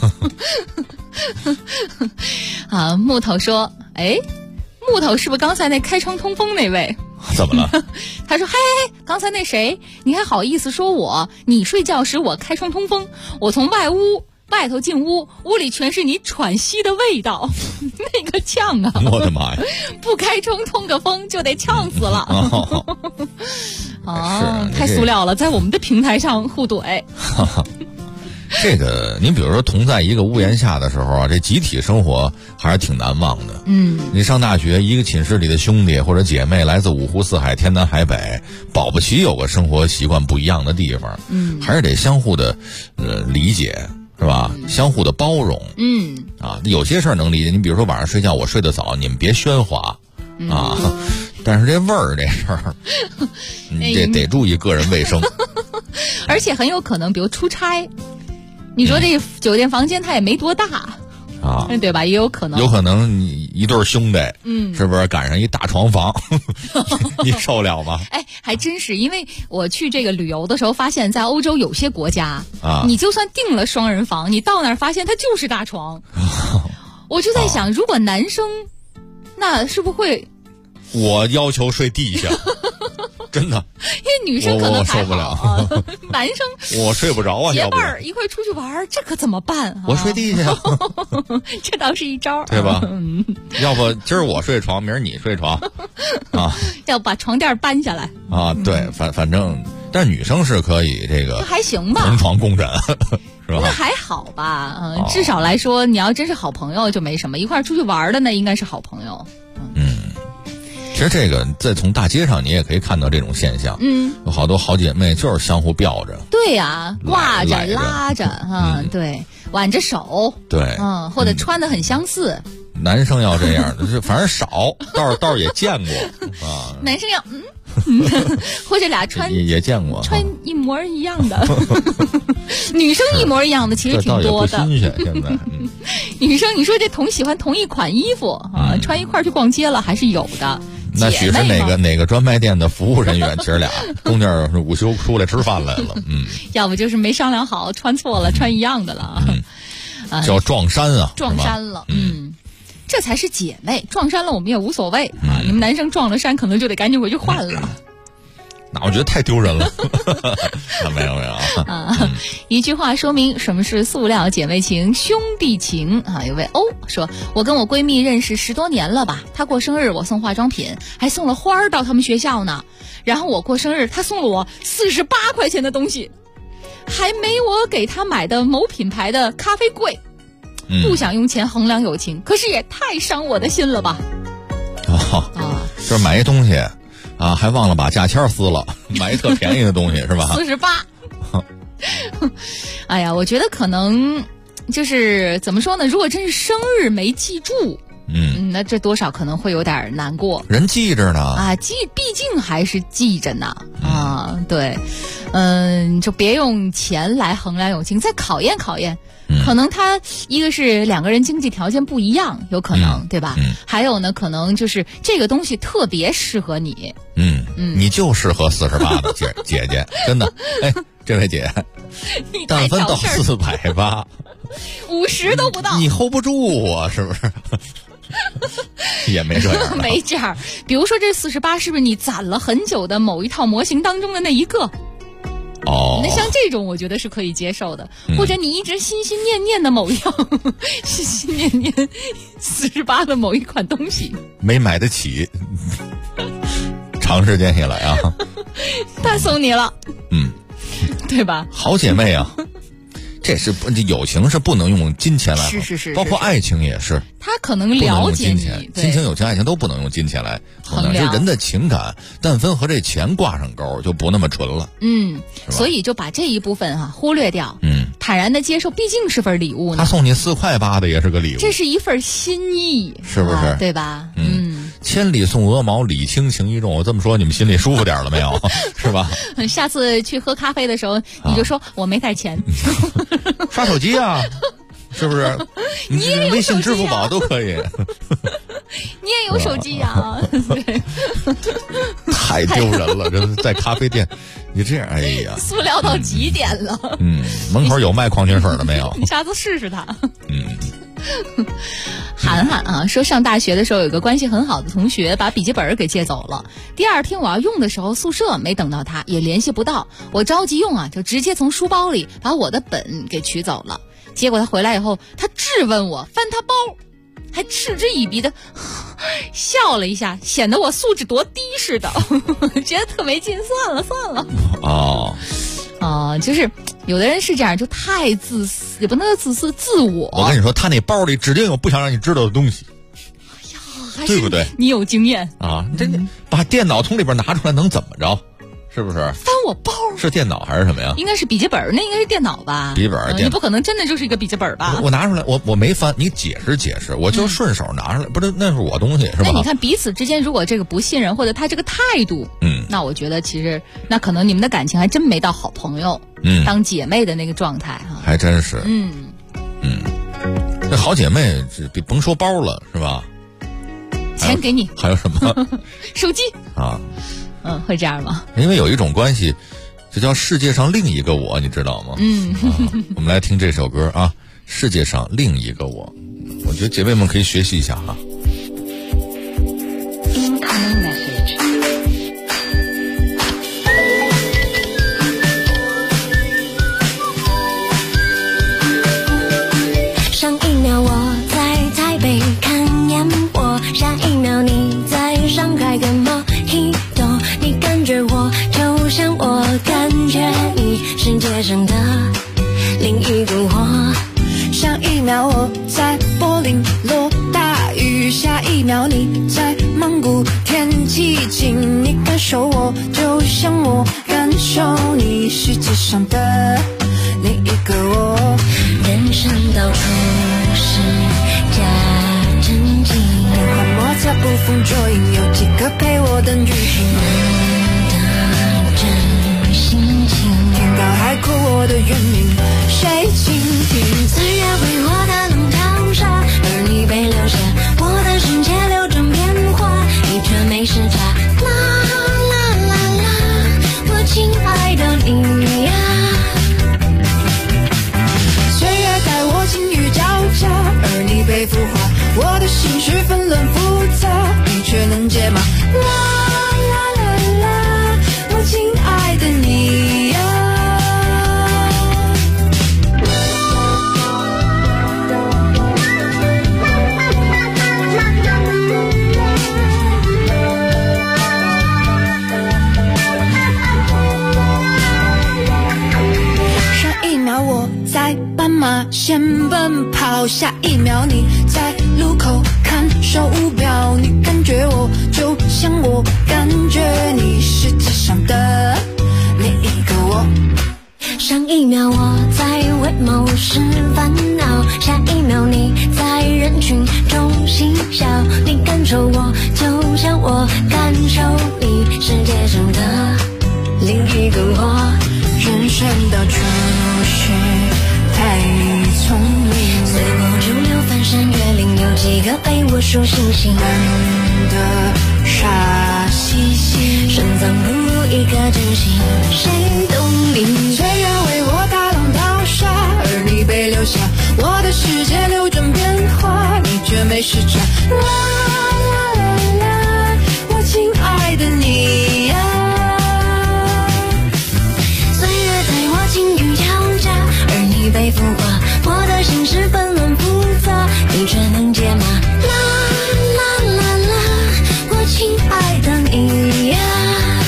木头说，木头是不是刚才那开窗通风那位？ 怎么了？ 他说：“嘿，刚才那谁，你还好意思说我？你睡觉时我开窗通风，我从外头进屋，屋里全是你喘息的味道，那个呛啊！ 我的妈呀！ 不开窗通个风就得呛死了。太塑料了，在我们的平台上互怼。 这个，你比如说同在一个屋檐下的时候这集体生活还是挺难忘的。你上大学，一个寝室里的兄弟或者姐妹来自五湖四海、天南海北，保不齐有个生活习惯不一样的地方。还是得相互的理解。是吧？相互的包容。有些事儿能理解。你比如说晚上睡觉，我睡得早，你们别喧哗但是这味儿这事儿，你得注意个人卫生。 而且很有可能，比如出差，你说这酒店房间它也没多大对吧？也有可能你一对兄弟，是不是赶上一大床房，你受了吗？ 还真是，因为我去这个旅游的时候，发现在欧洲有些国家你就算订了双人房，你到那儿发现它就是大床。我就在想，如果男生，那是不是会？ 我要求睡地下，真的， 因为女生可能还好， 我受不了男生我睡不着啊， 结伴儿一块出去玩，这可怎么办？ 我睡地下， 这倒是一招， 对吧？要不今儿我睡床，明儿你睡床要把床垫搬下来对，反正，但是女生是可以这个还行吧， 同床共枕。是吧？ 那还好吧，至少来说，你要真是好朋友就没什么，一块出去玩的那应该是好朋友。 其实这个再从大街上你也可以看到这种现象，有好多好姐妹就是相互吊着， 对呀，挂着拉着对，挽着手， 对， 或者穿得很相似。 男生要这样的，反正少，倒是也见过男生要或者俩穿也见过， 穿一模一样的，女生一模一样的其实挺多的。 这倒也不新鲜，现在女生你说这喜欢同一款衣服穿一块去逛街了还是有的。 那许是哪个专卖店的服务人员，其实俩中间午休出来吃饭来了， 要不就是没商量好穿错了，穿一样的了， 叫撞衫撞衫了，这才是姐妹，撞衫了我们也无所谓你们男生撞了衫可能就得赶紧回去换了。 那我觉得太丢人了。没有一句话说明什么是塑料姐妹情、兄弟情有位说，我跟我闺蜜认识10多年了吧，她过生日我送化妆品，还送了花到他们学校呢，然后我过生日她送了我48块钱的东西，还没我给她买的某品牌的咖啡贵。不想用钱衡量友情，可是也太伤我的心了吧。 就是买一东西还忘了把价签撕了，买一特便宜的东西是吧 ？48。哎呀，我觉得可能就是怎么说呢？如果真是生日没记住，那这多少可能会有点难过。 人记着呢毕竟还是记着呢对，就别用钱来衡量友情，再考验考验。可能他一个是两个人经济条件不一样，有可能对吧？还有呢，可能就是这个东西特别适合你。 你就适合48的姐姐，真的。这位姐，但凡到480， 50都不到， 你 hold 不住是不是？也没这样， 没这样。比如说这48是不是你攒了很久的某一套模型当中的那一个？那像这种我觉得是可以接受的，或者你一直心心念念的某样，心心念念48的某一款东西， 没买得起，长时间以来他送你了， 对吧？ 好姐妹这是友情是不能用金钱来， 是， 包括爱情也是。 他可能了解你， 亲情、友情、爱情都不能用金钱来衡量。就人的情感，但凡和这钱挂上钩，就不那么纯了。 所以就把这一部分忽略掉。坦然的接受，毕竟是份礼物呢。 他送你4块8的也是个礼物， 这是一份心意， 是不是？ 对吧？ 千里送鹅毛，礼轻情意重。我这么说，你们心里舒服点了没有？是吧？ 下次去喝咖啡的时候，你就说我没带钱， 刷手机啊，是不是？ 你也有手机啊， 微信、支付宝都可以。 你也有手机啊？对， 太丢人了！这在咖啡店，你这样，哎呀， 塑料到极点了。 门口有卖矿泉水的没有？ 你下次试试它。涵涵啊，说上大学的时候有个关系很好的同学把笔记本给借走了，第二天我要用的时候宿舍没等到他，也联系不到，我着急用啊，就直接从书包里把我的本给取走了。结果他回来以后，他质问我，翻他包，还嗤之以鼻的笑了一下，显得我素质多低似的，觉得特没劲。算了。就是有的人是这样，就太自私，也不能自私，自我。 我跟你说，他那包里指定有不想让你知道的东西。对不对？ 你有经验啊！这把电脑从里边拿出来能怎么着？是不是？ 翻我包是电脑还是什么呀？ 应该是笔记本，那应该是电脑吧？ 笔记本， 你不可能真的就是一个笔记本吧？ 我拿出来，我没翻，你解释解释，我就顺手拿出来，不是那是我东西是吧？ 那你看彼此之间如果这个不信任或者他这个态度，那我觉得其实那可能你们的感情还真没到好朋友，当姐妹的那个状态哈， 还真是，这好姐妹甭说包了是吧？ 钱给你， 还有什么？ 手机啊。 会这样吗？ 因为有一种关系，这叫世界上另一个我，你知道吗？我们来听这首歌啊，世界上另一个我，我觉得姐妹们可以学习一下哈。 Incoming message。上一秒我在台北看烟火，下一秒你在上海跟莫希多。你感觉我就像我感觉你，世界上的另一个我。上一秒我在柏林落大雨，下一秒你在曼谷天气晴。你感受我就像我感受你，世界上的另一个我。人生到处是假真情，年华摩擦捕风捉影，有几个陪我等雨停。人的真心情，天高海阔我的原名谁倾听？岁月为我打浪淘沙，而你被留下，我的世界流转变化，你却没时差。啦啦啦啦，我亲爱的你呀，岁月带我境遇交加，而你被孵化，我的心绪纷乱复杂，你却能解码。啦啦啦啦，我亲爱的你呀。上一秒我在斑马线奔跑，下一秒你在路口看手表，你感觉我就像我感觉你，世界上的另一个我。上一秒我在为某事烦恼，下一秒你在人群中嬉笑，你感受我就像我感受你，世界上的另一个我。人生到处是太聪明，随波逐流翻山越岭，有几个陪我数星星。人的傻兮兮，深藏不露一颗真心，谁懂你？岁月为我打浪淘沙，而你被留下，我的世界流转变化，你却没时差。啦啦啦啦，我亲爱的你呀，岁月带我境遇交加，而你被孵化，我的心事纷乱复杂，你却能解码。啦啦啦啦，我亲爱的你呀，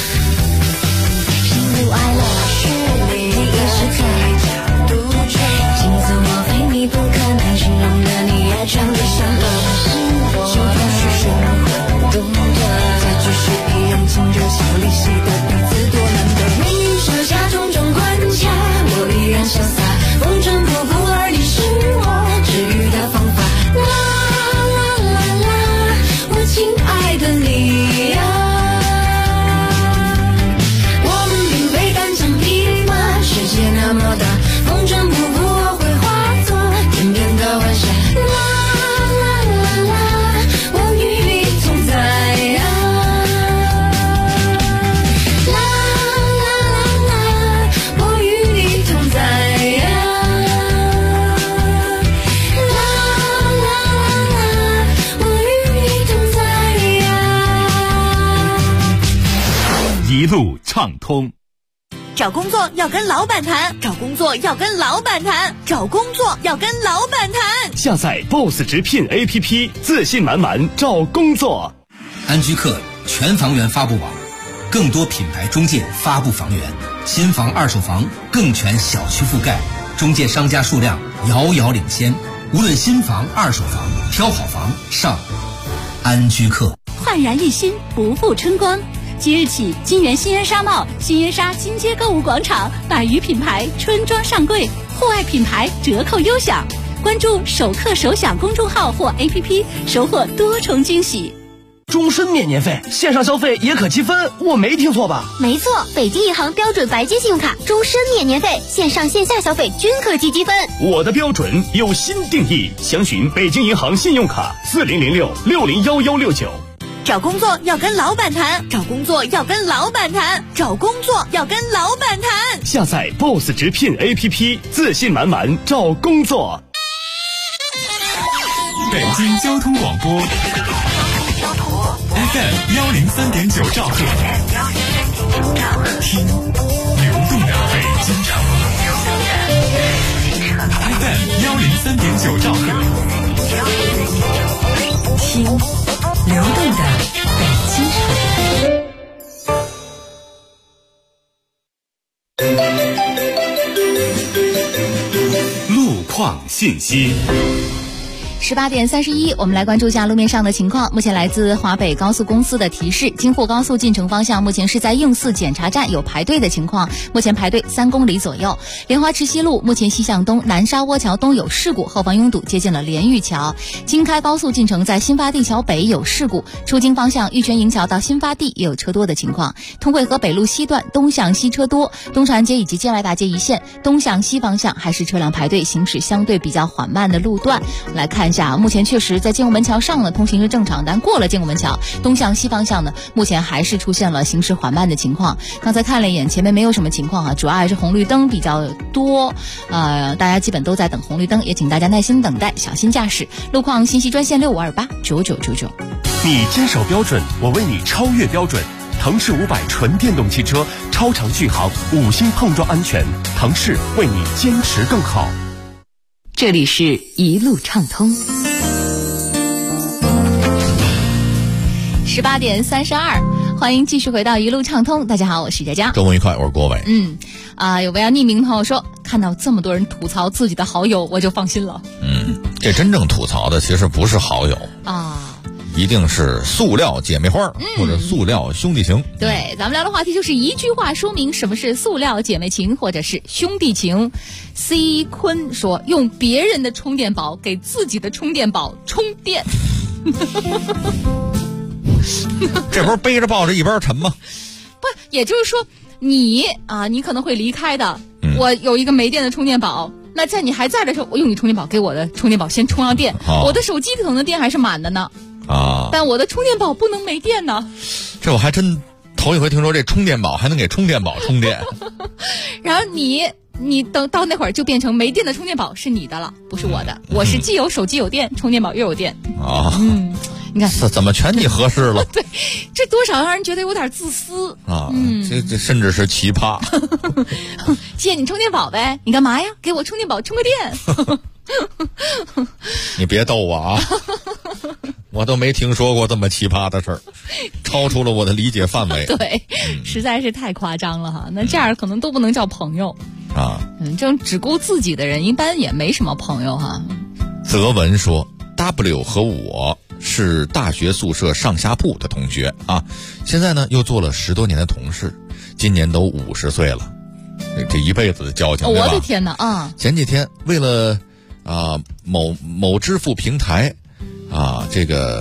喜怒哀乐是你的独角。 一路畅通。 找工作要跟老板谈，找工作要跟老板谈，找工作要跟老板谈。 下载 BOSS 直聘 APP， 自信满满找工作。 安居客全房源发布网，更多品牌中介发布房源，新房二手房更全小区覆盖，中介商家数量遥遥领先。无论新房二手房，挑好房上安居客。 焕然一新，不负春光。即日起，金源新源纱帽、新源纱金街购物广场百余品牌春装上柜，户外品牌折扣优享。关注首客首享公众号或 APP， 收获多重惊喜。 终身免年费，线上消费也可积分，我没听错吧？ 没错，北京银行标准白金信用卡终身免年费，线上线下消费均可积积分。 我的标准有新定义，详询北京银行信用卡4006601169。 找工作要跟老板谈，找工作要跟老板谈，找工作要跟老板谈。 下载 BOSS 直聘 APP， 自信满满找工作。 北京交通广播 FM 103.9兆赫，听流动的北京城。FM 103.9兆赫， 听流动的北京城。 路况信息。 18点31，我们来关注一下路面上的情况。目前来自华北高速公司的提示，京沪高速进城方向目前是在应四检查站有排队的情况，目前排队3公里左右。莲花池西路目前西向东南沙窝桥东有事故，后方拥堵接近了莲玉桥。京开高速进城在新发地桥北有事故，出京方向玉泉营桥到新发地也有车多的情况。通惠河北路西段东向西车多，东长安街以及建外大街一线东向西方向还是车辆排队，行驶相对比较缓慢的路段。来看一下，目前确实在建国门桥上呢通行是正常，但过了建国门桥东向西方向呢，目前还是出现了行驶缓慢的情况。刚才看了一眼，前面没有什么情况啊，主要还是红绿灯比较多，大家基本都在等红绿灯，也请大家耐心等待，小心驾驶。路况信息专线65289999。 你坚守标准，我为你超越标准。腾势500纯电动汽车，超长续航，5星碰撞安全，腾势为你坚持更好。 这里是一路畅通。 18点32，欢迎继续回到一路畅通。大家好，我是佳佳。 周末愉快，我是郭伟。 有位要匿名的朋友说，看到这么多人吐槽自己的好友，我就放心了。 这真正吐槽的其实不是好友啊，一定是塑料姐妹花或者塑料兄弟情。 对，咱们聊的话题就是一句话说明什么是塑料姐妹情或者是兄弟情。C 坤说，用别人的充电宝给自己的充电宝充电。 这不是背着抱着一边沉吗？ 不，也就是说你可能会离开的，我有一个没电的充电宝，那在你还在的时候，我用你充电宝给我的充电宝先充上电，我的手机可能电还是满的呢但我的充电宝不能没电呢。 这我还真头一回听说这充电宝还能给充电宝充电。 然后你等到那会儿就变成没电的充电宝是你的了，不是我的。我是既有手机有电，充电宝又有电你看怎么全你合适了？ 对，这多少让人觉得有点自私这甚至是奇葩。 借你充电宝呗，你干嘛呀？给我充电宝充个电。 你别逗我啊！我都没听说过这么奇葩的事儿，超出了我的理解范围。 对，实在是太夸张了哈。那这样可能都不能叫朋友这种只顾自己的人一般也没什么朋友哈。 泽文说 W 和我是大学宿舍上下铺的同学现在呢又做了10多年的同事，今年都50岁了，这一辈子的交情，对吧？ 我的天哪前几天为了某支付平台这个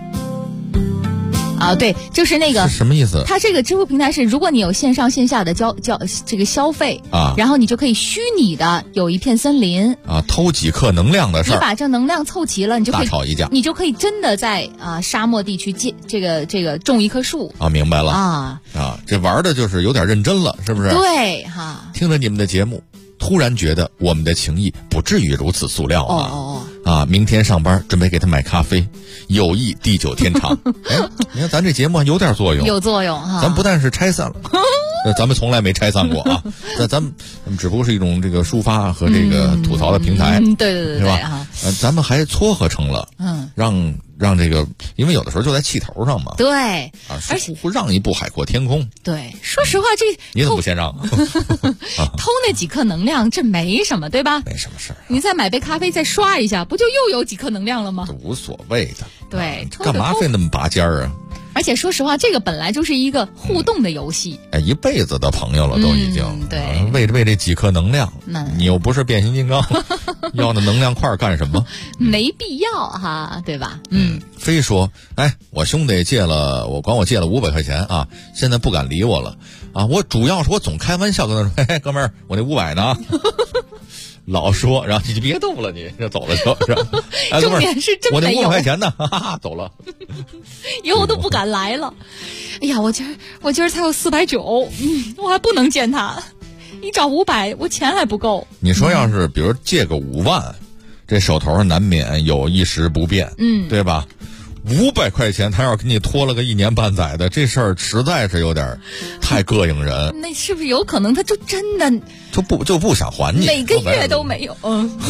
对，就是那个是什么意思？ 它这个支付平台是，如果你有线上线下的这个消费然后你就可以虚拟的有一片森林偷几克能量的事儿， 你把这能量凑齐了，你就可以大吵一架， 你就可以真的在沙漠地区这个种一棵树明白了这玩的就是有点认真了，是不是？ 对听了你们的节目，突然觉得我们的情谊不至于如此塑料啊，明天上班准备给他买咖啡，友谊地久天长。你看咱这节目有点作用， 有作用哈。 咱不但是拆散了，咱们从来没拆散过啊。咱们只不过是一种这个抒发和这个吐槽的平台， 对，是吧？咱们还撮合成了，让这个，因为有的时候就在气头上嘛。 对， 而且让一步海阔天空。 对，说实话，这你怎么不先让？ 偷那几克能量，这没什么，对吧？ 没什么事儿。 你再买杯咖啡，再刷一下，不就又有几克能量了吗？ 这无所谓的。 对， 干嘛非那么拔尖儿啊？ 而且说实话，这个本来就是一个互动的游戏。 一辈子的朋友了，都已经。 对， 为这几颗能量，你又不是变形金刚，要那能量块干什么？ 没必要哈，对吧？ 非说，我兄弟管我借了500块钱啊，现在不敢理我了啊！我主要是我总开玩笑跟他说，嘿，哥们儿，我那500呢？老说，然后你就别动了，你就走了就。 重点是真没有， 我那500块钱呢，哈哈，走了。 以后都不敢来了。哎呀，我今儿才有490，我还不能见他。你找500，我钱还不够。 你说要是比如借个5万，这手头上难免有一时不便，对吧？500块钱，他要给你拖了个1年半载的，这事儿实在是有点太膈应人。 那是不是有可能他就真的就不想还你？ 每个月都没有。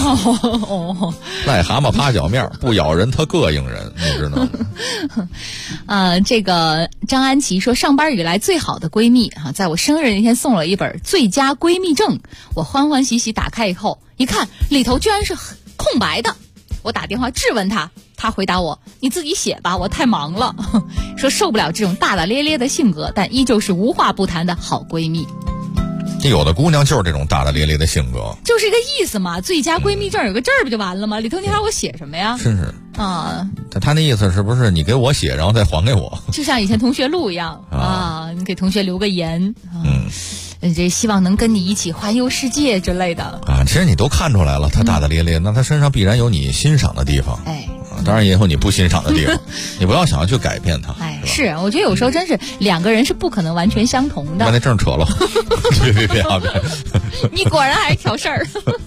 癞蛤蟆趴脚面不咬人，他膈应人，你知道吗？这个张安琪说，上班以来最好的闺蜜在我生日那天送了一本《最佳闺蜜证》，我欢欢喜喜打开以后，一看里头居然是空白的。我打电话质问他，他回答我：“你自己写吧，我太忙了。”说受不了这种大大咧咧的性格，但依旧是无话不谈的好闺蜜。 这有的姑娘就是这种大大咧咧的性格， 就是这个意思嘛。最佳闺蜜证有个证不就完了吗？里头你还让我写什么呀？ 真是啊！ 他那意思是不是你给我写，然后再还给我？ 就像以前同学录一样啊，你给同学留个言，这希望能跟你一起环游世界之类的啊。其实你都看出来了，他大大咧咧，那他身上必然有你欣赏的地方，当然也有你不欣赏的地方，你不要想要去改变他。 是，我觉得有时候真是两个人是不可能完全相同的。 把那证扯了，别你果然还是挑事儿。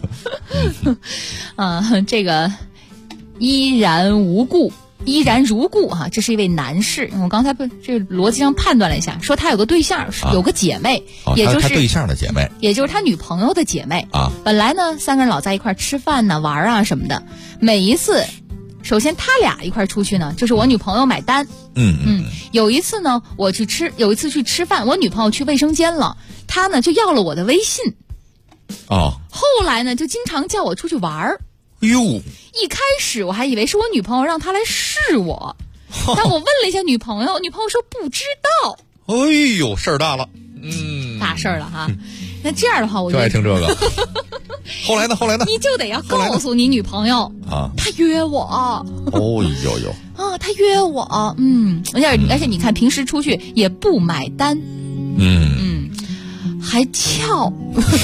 这个依然如故哈，这是一位男士。我刚才这逻辑上判断了一下，说他有个对象，有个姐妹，也就是他对象的姐妹， 也就是他女朋友的姐妹啊。 本来呢，3个人老在一块吃饭呢、玩啊什么的。每一次，首先他俩一块出去呢，就是我女朋友买单。有一次呢，有一次去吃饭，我女朋友去卫生间了，他呢就要了我的微信。后来呢，就经常叫我出去玩儿。一开始我还以为是我女朋友让他来试我，但我问了一下女朋友说不知道。 哎呦，事儿大了， 大事儿了哈。那这样的话，我就爱听这个。后来呢？ 你就得要告诉你女朋友啊， 她约我。 哦呦啊，她约我，而且你看平时出去也不买单，还翘，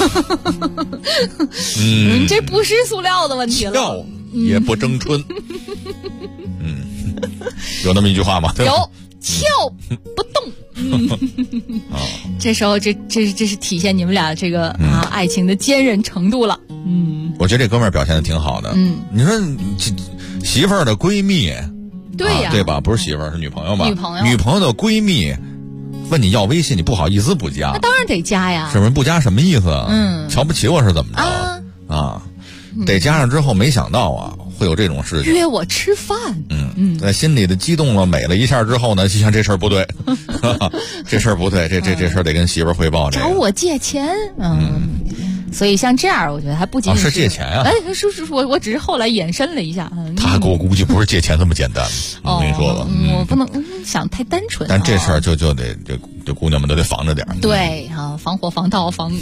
这不是塑料的问题了， 翘也不争春，有那么一句话吗？ 有，翘不动，这时候这是体现你们俩这个爱情的坚韧程度了， 我觉得这哥们儿表现的挺好的，你说媳妇儿的闺蜜， 对呀， 对吧？不是媳妇儿，是女朋友吧？ 女朋友的闺蜜。问你要微信，你不好意思不加， 那当然得加呀。 是不是不加什么意思？瞧不起我是怎么着啊？得加上之后，没想到啊会有这种事情。 约我吃饭， 在心里的激动了美了一下之后呢，就像这事儿不对，这事儿不对，这事儿得跟媳妇儿汇报。 找我借钱，所以像这样，我觉得还不仅仅是借钱啊。 是，我只是后来延伸了一下。 他给我估计不是借钱这么简单，我跟你说吧。 我不能想太单纯。 但这事儿就得这姑娘们都得防着点儿。 对啊，防火防盗防。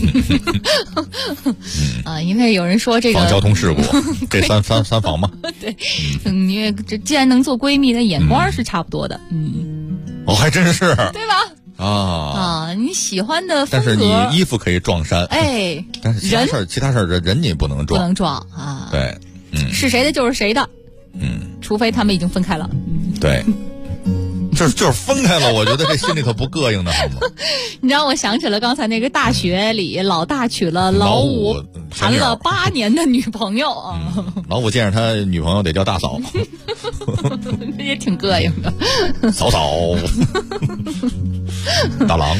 因为有人说这个防交通事故，这三防嘛。 对，因为这既然能做闺蜜，那眼光是差不多的。 还真是， 对吧？你喜欢的风格， 但是你衣服可以撞衫，但是其他事儿人你不能撞啊。 对， 是谁的就是谁的，除非他们已经分开了。 对，就是分开了，我觉得这心里可不膈应的好吗？ 你让我想起了刚才那个大学里老大娶了老五谈了8年的女朋友啊。 老五见着他女朋友得叫大嫂， 也挺膈应的。 嫂嫂，大郎，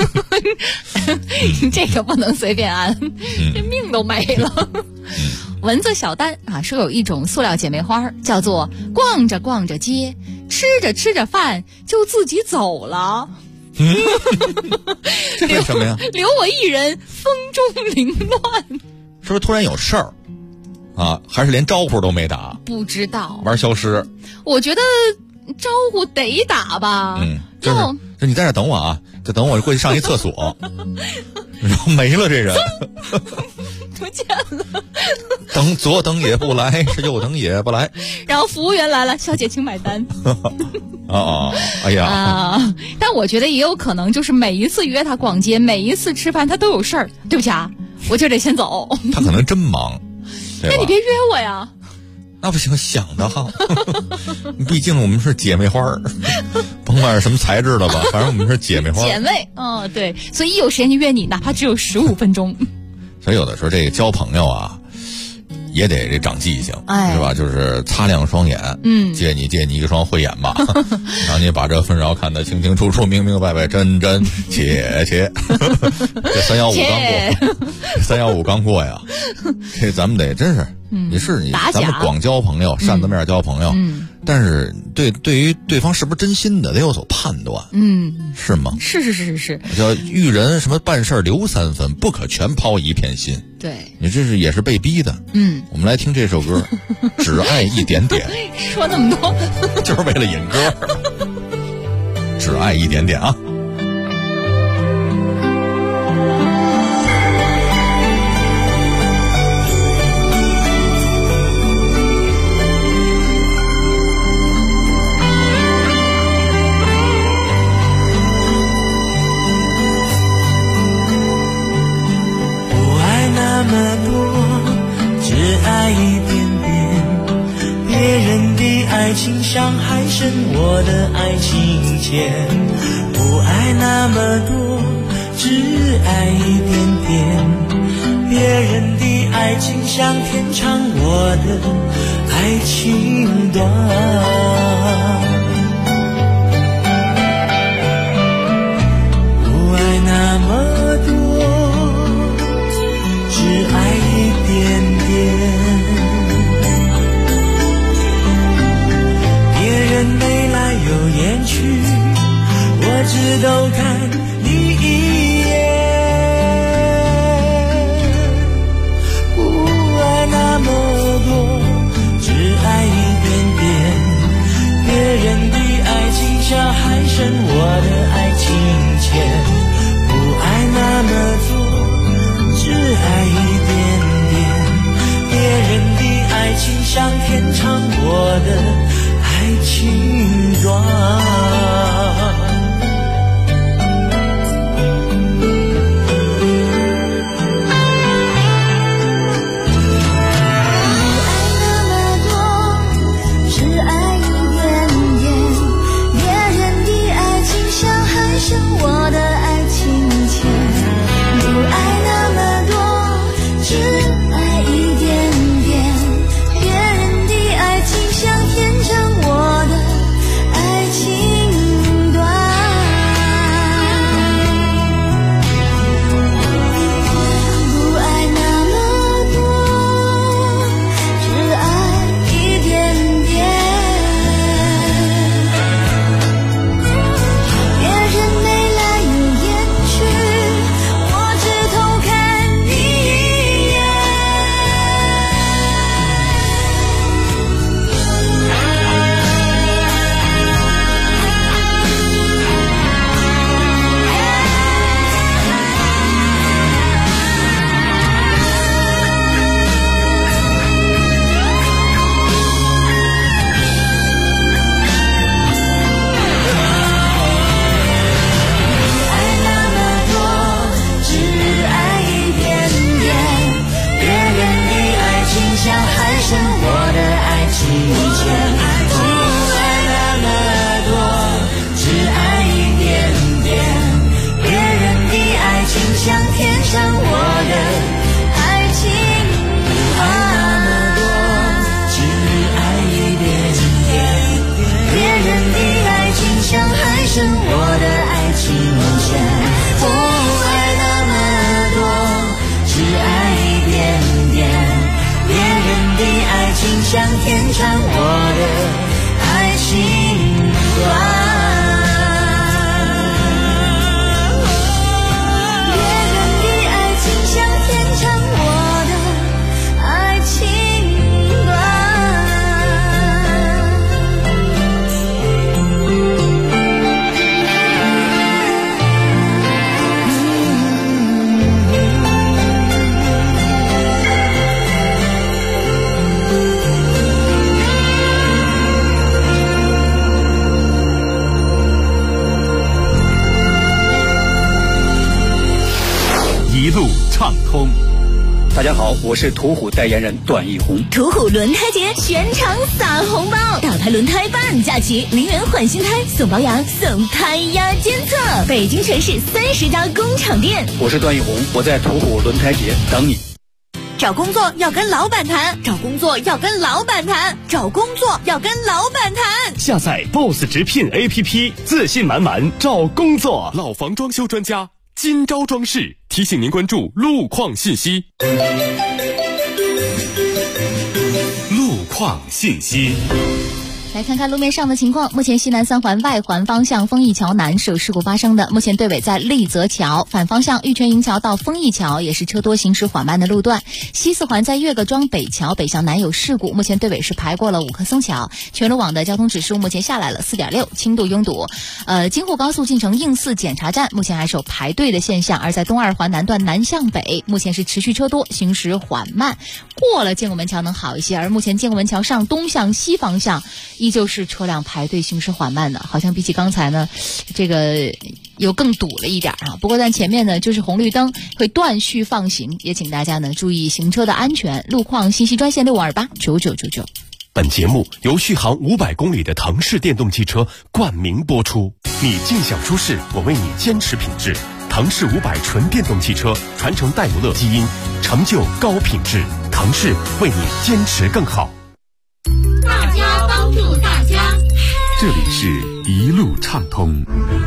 这个不能随便安，这命都没了。蚊子小丹啊，说有一种塑料姐妹花叫做逛着逛着街，吃着吃着饭就自己走了。 这为什么呀？ 留我一人风中凌乱。 是不是突然有事儿啊？还是连招呼都没打？ 不知道。 玩消失？ 我觉得招呼得打吧。 就你在这等我啊，就等我过去上一厕所，然后没了这人。 不见了， 左等也不来，是右等也不来。 然后服务员来了，小姐请买单。 哎呀但我觉得也有可能，就是每一次约他逛街，每一次吃饭，他都有事儿。对不起啊，我就得先走。 他可能真忙， 那你别约我呀。 那不行，想得好。毕竟我们是姐妹花儿，甭管是什么材质的吧，反正我们是姐妹花。 姐妹，对，所以一有时间就约你，哪怕只有15分钟。 所以有的时候这个交朋友啊，也得这长记性，是吧？就是擦亮双眼，借你一双慧眼吧，让你把这纷扰看得清清楚楚、明明白白、真真切切。这315刚过呀，这咱们得真是，咱们光交朋友，扇子面交朋友，但是对于对方是不是真心的，得有所判断，是吗？ 是。 叫遇人什么办事留3分，不可全抛一片心。 对， 你这也是被逼的。我们来听这首歌，只爱一点点。 说那么多， 就是为了引歌。只爱一点点啊。 那么多，只爱一点点。别人的爱情伤害深我的爱情浅。不爱那么多，只爱一点点。别人的爱情像天长，我的爱情短。不爱那么多，只爱一点点。别人眉来又眼去，我只都看你一眼。不爱那么多，只爱一点点。别人的爱情像海深，我的爱情浅。不爱那么多，只爱一点点。别人的爱情像天长，我的爱情短。 我的爱情浅，不爱那么多，只爱一点点。别人的爱情像天长，我的爱情成我的爱情线。不爱那么多，只爱一点点。别人的爱情像天长，我的爱情短。 一路畅通。 大家好，我是途虎代言人段奕宏。 途虎轮胎节全场撒红包，大牌轮胎半价起，0元换新胎，送保养，送胎压监测。北京全市30家工厂店。 我是段奕宏，我在途虎轮胎节等你。 找工作要跟老板谈，找工作要跟老板谈，找工作要跟老板谈。 下载 BOSS 直聘 APP， 自信满满找工作。老房装修专家金招装饰提醒您关注路况信息。路况信息。 来看看路面上的情况。目前西南3环外环方向丰益桥南是有事故发生的，目前队尾在立泽桥，反方向玉泉营桥到丰益桥也是车多行驶缓慢的路段。西4环在岳各庄北桥北向南有事故，目前队尾是排过了五棵松桥。全路网的交通指数目前下来了 4.6， 轻度拥堵。京沪高速进城应4检查站目前还是有排队的现象，而在东2环南段南向北目前是持续车多，行驶缓慢。过了建国门桥能好一些，而目前建国门桥上东向西方向依旧是车辆排队行驶缓慢的，好像比起刚才呢，这个又更堵了一点啊。不过在前面呢，就是红绿灯会断续放行，也请大家呢注意行车的安全。路况信息专线65289999。 本节目由续航500公里的腾势电动汽车冠名播出。你尽享舒适，我为你坚持品质。腾势500纯电动汽车传承戴姆勒基因，成就高品质。腾势为你坚持更好。 大家帮助大家。 这里是一路畅通。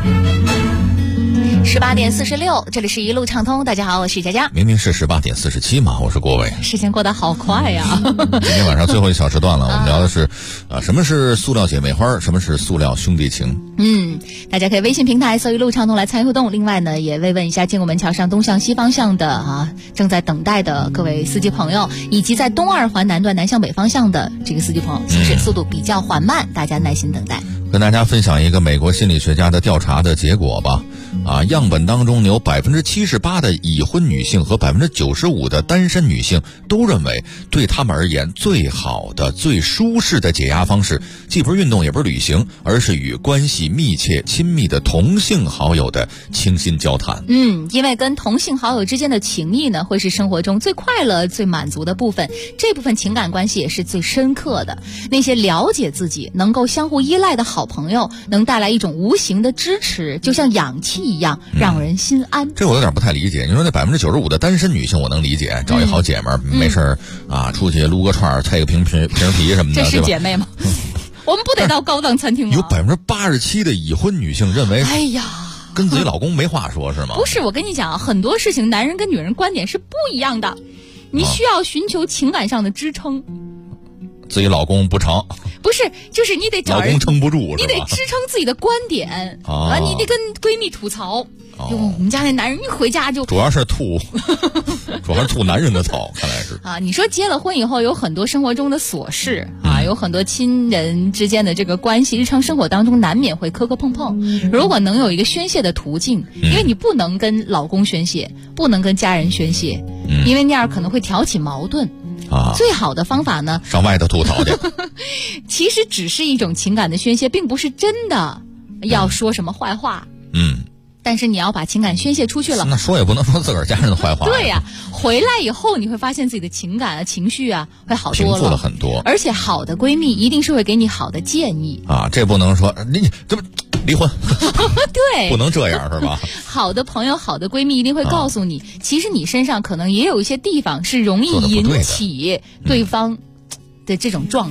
18点46，这里是一路畅通。大家好，我是佳佳。 明明是18点47嘛，我是郭伟。 时间过得好快呀！ 今天晚上最后一小时段了，我们聊的是什么是塑料姐妹花，什么是塑料兄弟情。 大家可以微信平台搜一路畅通来参与互动。另外呢，也慰问一下建国门桥上东向西方向的正在等待的各位司机朋友，以及在东2环南段南向北方向的这个司机朋友，行驶速度比较缓慢，大家耐心等待。 跟大家分享一个美国心理学家的调查的结果吧。样本当中有 78% 的已婚女性和 95% 的单身女性都认为，对他们而言最好的最舒适的解压方式既不是运动也不是旅行，而是与关系密切亲密的同性好友的倾心交谈。 因为跟同性好友之间的情谊呢，会是生活中最快乐最满足的部分，这部分情感关系也是最深刻的。那些了解自己能够相互依赖的好朋友，能带来一种无形的支持，就像氧气一样让人心安。 这我有点不太理解。你说那 95% 的单身女性我能理解，找一好姐们没事出去撸个串菜个平皮什么的， 这是姐妹吗？我们不得到高档餐厅吗？ 有 87% 的已婚女性认为， 哎呀， 跟自己老公没话说是吗？ 不是，我跟你讲，很多事情男人跟女人观点是不一样的，你需要寻求情感上的支撑。 自己老公不成， 不是，就是你得找人， 老公撑不住， 你得支撑自己的观点你得跟闺蜜吐槽。我们家那男人一回家就主要是吐男人的槽，看来是你说结了婚以后有很多生活中的琐事有很多亲人之间的这个关系，日常生活当中难免会磕磕碰碰。如果能有一个宣泄的途径，因为你不能跟老公宣泄，不能跟家人宣泄，因为那样可能会挑起矛盾。最好的方法呢， 上外头吐槽去。 其实只是一种情感的宣泄，并不是真的要说什么坏话。但是你要把情感宣泄出去了， 那说也不能说自个儿家人的坏话。 对呀，回来以后你会发现自己的情感情绪会好多了， 平复了很多。 而且好的闺蜜一定是会给你好的建议这不能说你这么离婚对， 不能这样是吧？ 好的朋友好的闺蜜一定会告诉你，其实你身上可能也有一些地方是容易引起对方的这种状态。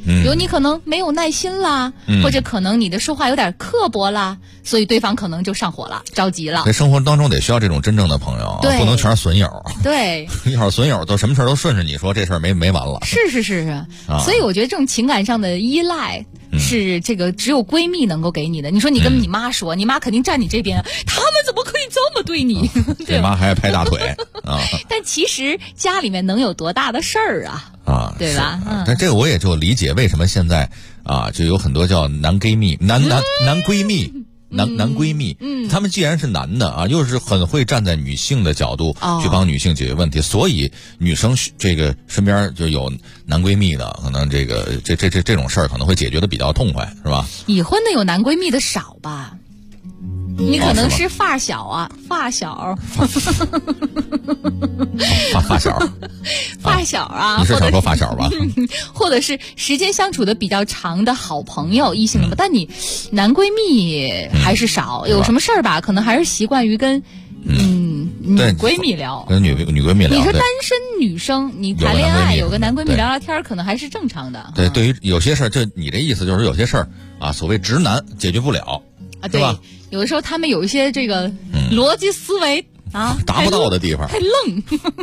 比如你可能没有耐心啦，或者可能你的说话有点刻薄啦，所以对方可能就上火了，着急了。 在生活当中得需要这种真正的朋友，不能全是损友。 对， 一会儿损友都什么事都顺着你说，这事儿没完了。 是，所以我觉得这种情感上的依赖是这个只有闺蜜能够给你的。你说你跟你妈说，你妈肯定站你这边，他们怎么可以这么对你？ 对，妈还拍大腿啊！ 但其实家里面能有多大的事儿啊？对吧？ 但这个我也就理解为什么现在就有很多叫男闺蜜、男闺蜜。男闺蜜，他们既然是男的又是很会站在女性的角度去帮女性解决问题，所以女生这个身边就有男闺蜜的，可能这种事儿可能会解决的比较痛快，是吧？ 已婚的有男闺蜜的少吧？你可能是发小，发小， 你是想说发小吧？ 或者是时间相处的比较长的好朋友，异性的，但你男闺蜜还是少，有什么事儿吧，可能还是习惯于跟女闺蜜聊， 跟女闺蜜聊。 你说单身女生，你谈恋爱有个男闺蜜聊聊天，可能还是正常的。 对，对于有些事儿，就你这意思就是有些事儿所谓直男解决不了对吧？有的时候他们有一些这个逻辑思维达不到的地方， 太愣。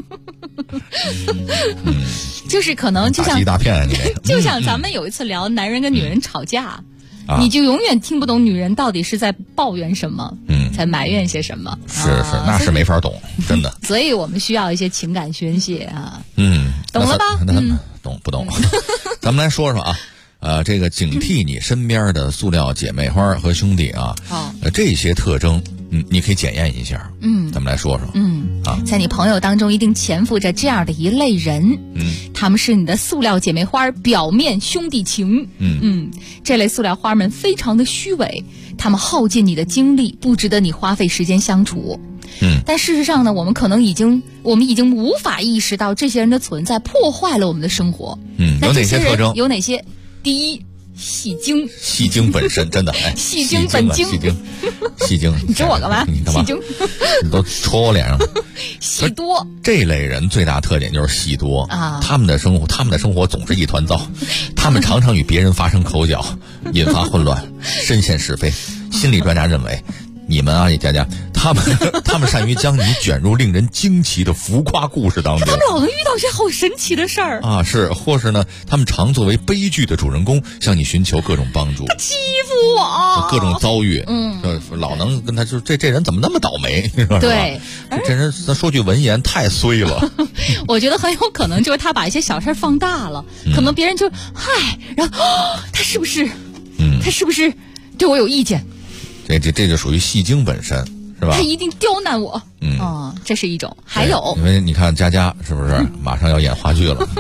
就是可能就像大片就像咱们有一次聊男人跟女人吵架，你就永远听不懂女人到底是在抱怨什么，在埋怨些什么。 是，那是没法懂，真的。 所以我们需要一些情感宣泄懂了吧？ 懂不懂？咱们来说说这个警惕你身边的塑料姐妹花和兄弟这些特征，你可以检验一下。咱们来说说。 在你朋友当中一定潜伏着这样的一类人。他们是你的塑料姐妹花，表面兄弟情。这类塑料花们非常的虚伪，他们耗尽你的精力，不值得你花费时间相处。但事实上呢，我们已经无法意识到这些人的存在破坏了我们的生活。 有哪些特征？ 有哪些？第一，戏精本身真的戏精本精， 戏精， 你指我干嘛？戏精， 你都戳我脸上。 戏多， 这类人最大特点就是戏多他们的生活总是一团糟，他们常常与别人发生口角，引发混乱，深陷是非。心理专家认为，你们佳佳，他们善于将你卷入令人惊奇的浮夸故事当中。 他们老能遇到些好神奇的事儿或是呢，他们常作为悲剧的主人公向你寻求各种帮助。 他欺负我， 各种遭遇，老能跟他这人怎么那么倒霉？ 对， 这人咱说句文言太衰了。 我觉得很有可能就是他把一些小事放大了，可能别人就然后他是不是对我有意见？ 这就属于戏精本身，是吧？ 他一定刁难我。这是一种。还有， 因为你看佳佳是不是马上要演话剧了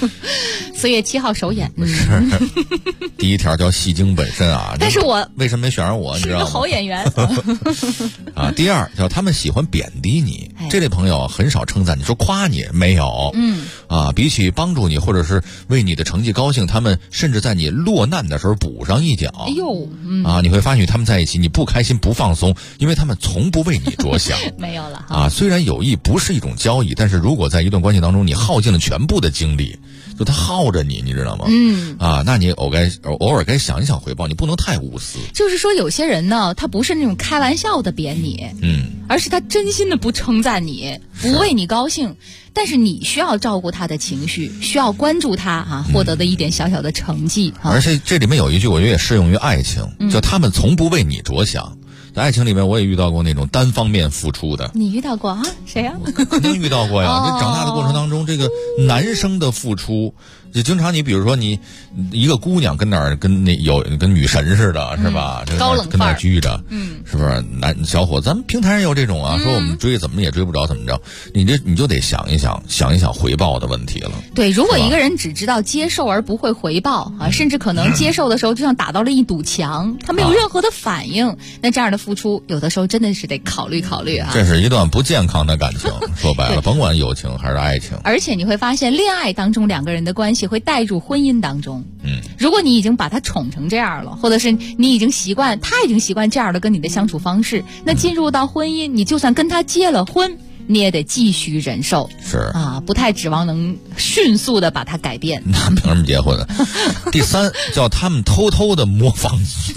4月7号首演。 是第一条叫戏精本身但是我为什么没选上我？你知道吗？ 是个好演员第二叫他们喜欢贬低你，这类朋友很少称赞你，说夸你没有。比起帮助你或者是为你的成绩高兴，他们甚至在你落难的时候补上一脚。你会发现他们在一起你不开心不放松，因为他们从不为你着想。 没有了虽然友谊不是一种交易，但是如果在一段关系当中你耗尽了全部的精力，就他耗着你知道吗？那你偶尔该想一想回报，你不能太无私。 就是说有些人呢，他不是那种开玩笑的贬你，而是他真心的不称赞你，不为你高兴，但是你需要照顾他的情绪，需要关注他获得的一点小小的成绩。 而且这里面有一句我觉得也适用于爱情，叫他们从不为你着想。在爱情里面我也遇到过那种单方面付出的。 你遇到过谁呀？ 我肯定遇到过呀。这长大的过程当中，这个男生的付出，就经常你比如说你一个姑娘跟那儿跟女神似的，是吧？ 高冷范儿， 跟那儿居着，是不是？小伙子，咱们平台上有这种说我们追怎么也追不着，怎么着？你就得想一想回报的问题了。 对，如果一个人只知道接受而不会回报甚至可能接受的时候就像打到了一堵墙，他没有任何的反应，那这样的付出有的时候真的是得考虑这是一段不健康的感情。说白了，甭管友情还是爱情。 而且你会发现，恋爱当中两个人的关系会带入婚姻当中。如果你已经把他宠成这样了，或者是他已经习惯这样的跟你的相处方式，那进入到婚姻，你就算跟他结了婚， 你也得继续忍受。 是啊，不太指望能迅速的把它改变。 那凭什么结婚？第三，叫他们偷偷的模仿你。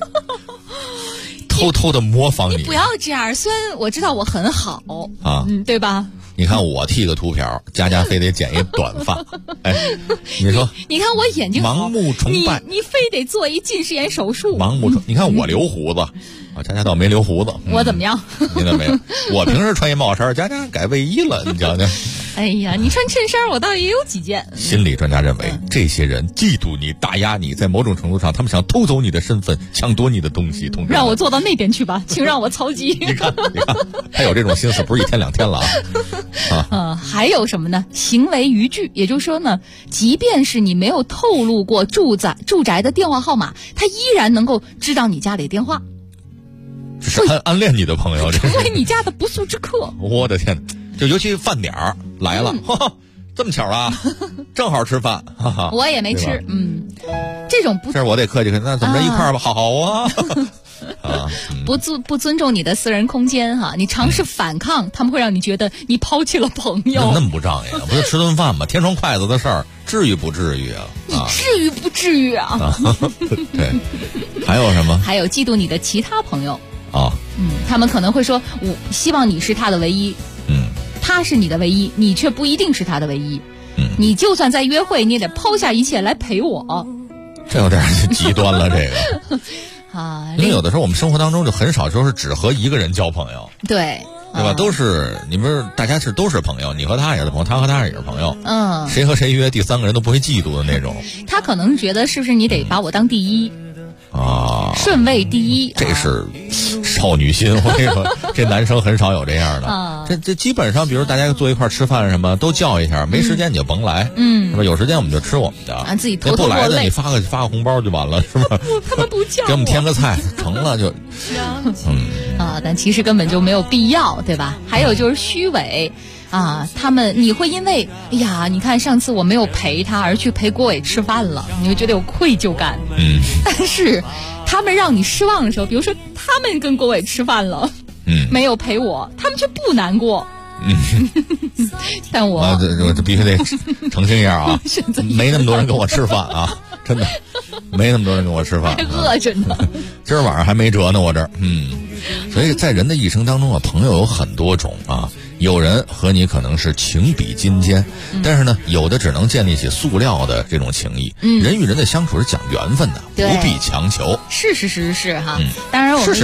偷偷的模仿你不要这样。虽然我知道我很好啊， 对吧？ 你看我剃个秃瓢，佳佳非得剪一短发，哎，你说， 你看我眼睛好， 盲目崇拜， 你非得做一近视眼手术， 盲目崇。你看我留胡子，啊，佳佳倒没留胡子， 我怎么样？ 你怎么没有？我平时穿一帽衫，佳佳改卫衣了，你瞧瞧。 哎呀，你穿衬衫，我倒也有几件。 心理专家认为，这些人嫉妒你、打压你，在某种程度上，他们想偷走你的身份，抢夺你的东西。同志， 让我做到那边去吧，请让我操机。 你看，他有这种心思，不是一天两天了啊。 还有什么呢？行为逾矩，也就是说呢，即便是你没有透露过住宅的电话号码，他依然能够知道你家里电话。 这是暗恋你的朋友， 成为你家的不速之客。 我的天哪！就尤其饭点儿来了，这么巧啊，正好吃饭，哈哈。 我也没吃，这种不， 这我得客气，那怎么着一块儿吧？好啊。 不尊重你的私人空间哈，你尝试反抗，他们会让你觉得你抛弃了朋友。 那么不仗义，不就吃顿饭吗？添双筷子的事儿，至于不至于啊？ 你至于不至于啊？ 对，还有什么？ 还有嫉妒你的其他朋友啊， 他们可能会说，我希望你是他的唯一，他是你的唯一，你却不一定是他的唯一。你就算在约会，你也得抛下一切来陪我。 这有点极端了，这个啊， 因为有的时候我们生活当中就很少说是只和一个人交朋友， 对吧？都是你们大家都是朋友，你和他也是朋友，他和他也是朋友，谁和谁约，第三个人都不会嫉妒的那种。 他可能觉得是不是你得把我当第一啊， 顺位第一， 这是少女心。我跟你说，这男生很少有这样的。这基本上，比如大家坐一块吃饭什么，都叫一下，没时间你就甭来，是吧？有时间我们就吃我们的， 自己偷偷不来的你发个红包就完了，是吧？ 他们不叫， 给我们添个菜，成了就， 但其实根本就没有必要，对吧？还有就是虚伪。你会因为哎呀，你看上次我没有陪他而去陪郭伟吃饭了，你会觉得有愧疚感。但是他们让你失望的时候，比如说他们跟郭伟吃饭了，没有陪我，他们却不难过。但我必须得澄清一下啊，没那么多人跟我吃饭啊，真的没那么多人跟我吃饭， 还饿着呢。 今儿晚上还没辙呢，我这所以在人的一生当中啊，朋友有很多种啊。有人和你可能是情比金坚，但是呢，有的只能建立起塑料的这种情谊。人与人的相处是讲缘分的，不必强求。 是哈。当然我们是，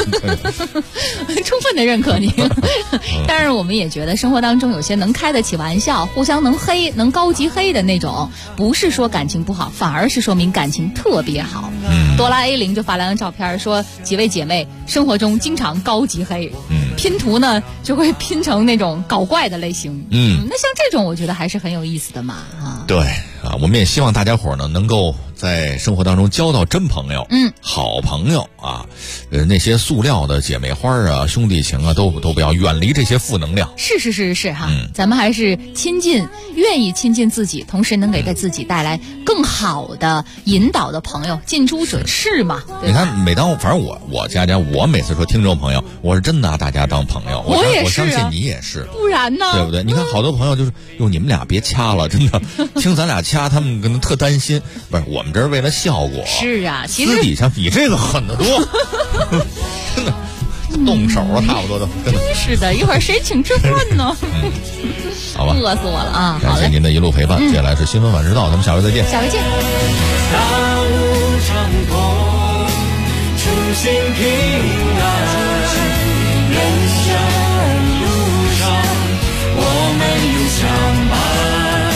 充分的认可你。但是我们也觉得生活当中有些能开得起玩笑、互相能高级黑的那种，不是说感情不好，反而是说明感情特别好。哆啦 A 零就发了张照片，说几位姐妹生活中经常高级黑，拼图呢就会拼成那种搞怪的类型。那像这种我觉得还是很有意思的嘛。 对啊，我们也希望大家伙呢能够在生活当中交到真朋友，好朋友啊，那些塑料的姐妹花啊、兄弟情啊，都不要，远离这些负能量。 是哈，咱们还是愿意亲近自己，同时能给自己带来更好的引导的朋友，近朱者赤嘛。 你看，反正我佳佳，我每次说听众朋友，我是真拿大家当朋友。 我也是， 我相信你也是， 不然呢？ 对不对？你看好多朋友就是哟，你们俩别掐了，真的，听咱俩掐，他们可能特担心。不是，我们这是为了效果。 是啊，其实私底下比这个狠得多，真的，动手啊，差不多都。真是的，一会儿谁请吃饭呢？ 好吧， 饿死我了啊！ 感谢您的一路陪伴。接下来是新闻晚知道，咱们下回再见。 下回见。 大路长空，初心平安。人生路上，我们有相伴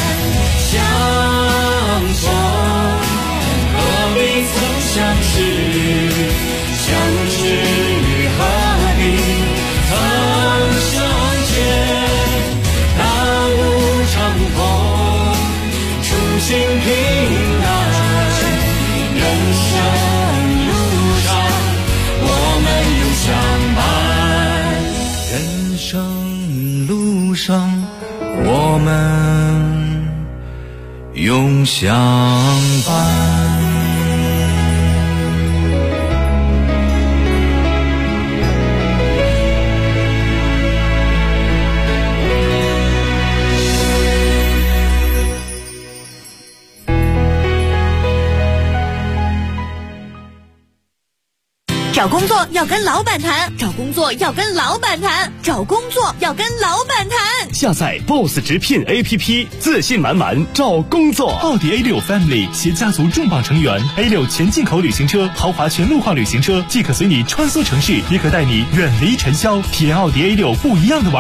相逢，何必曾相识？相识何必曾相见？大路长空，初心平安。人生路上，我们有相伴。人生路上，我们永相伴。 找工作要跟老板谈，找工作要跟老板谈，找工作要跟老板谈。 下载 Boss 直聘 APP， 自信满满找工作。 奥迪 A6 Family 携家族重磅成员 A6 全进口旅行车、豪华全路况旅行车，既可随你穿梭城市，也可带你远离尘嚣，体验奥迪 A6 不一样的玩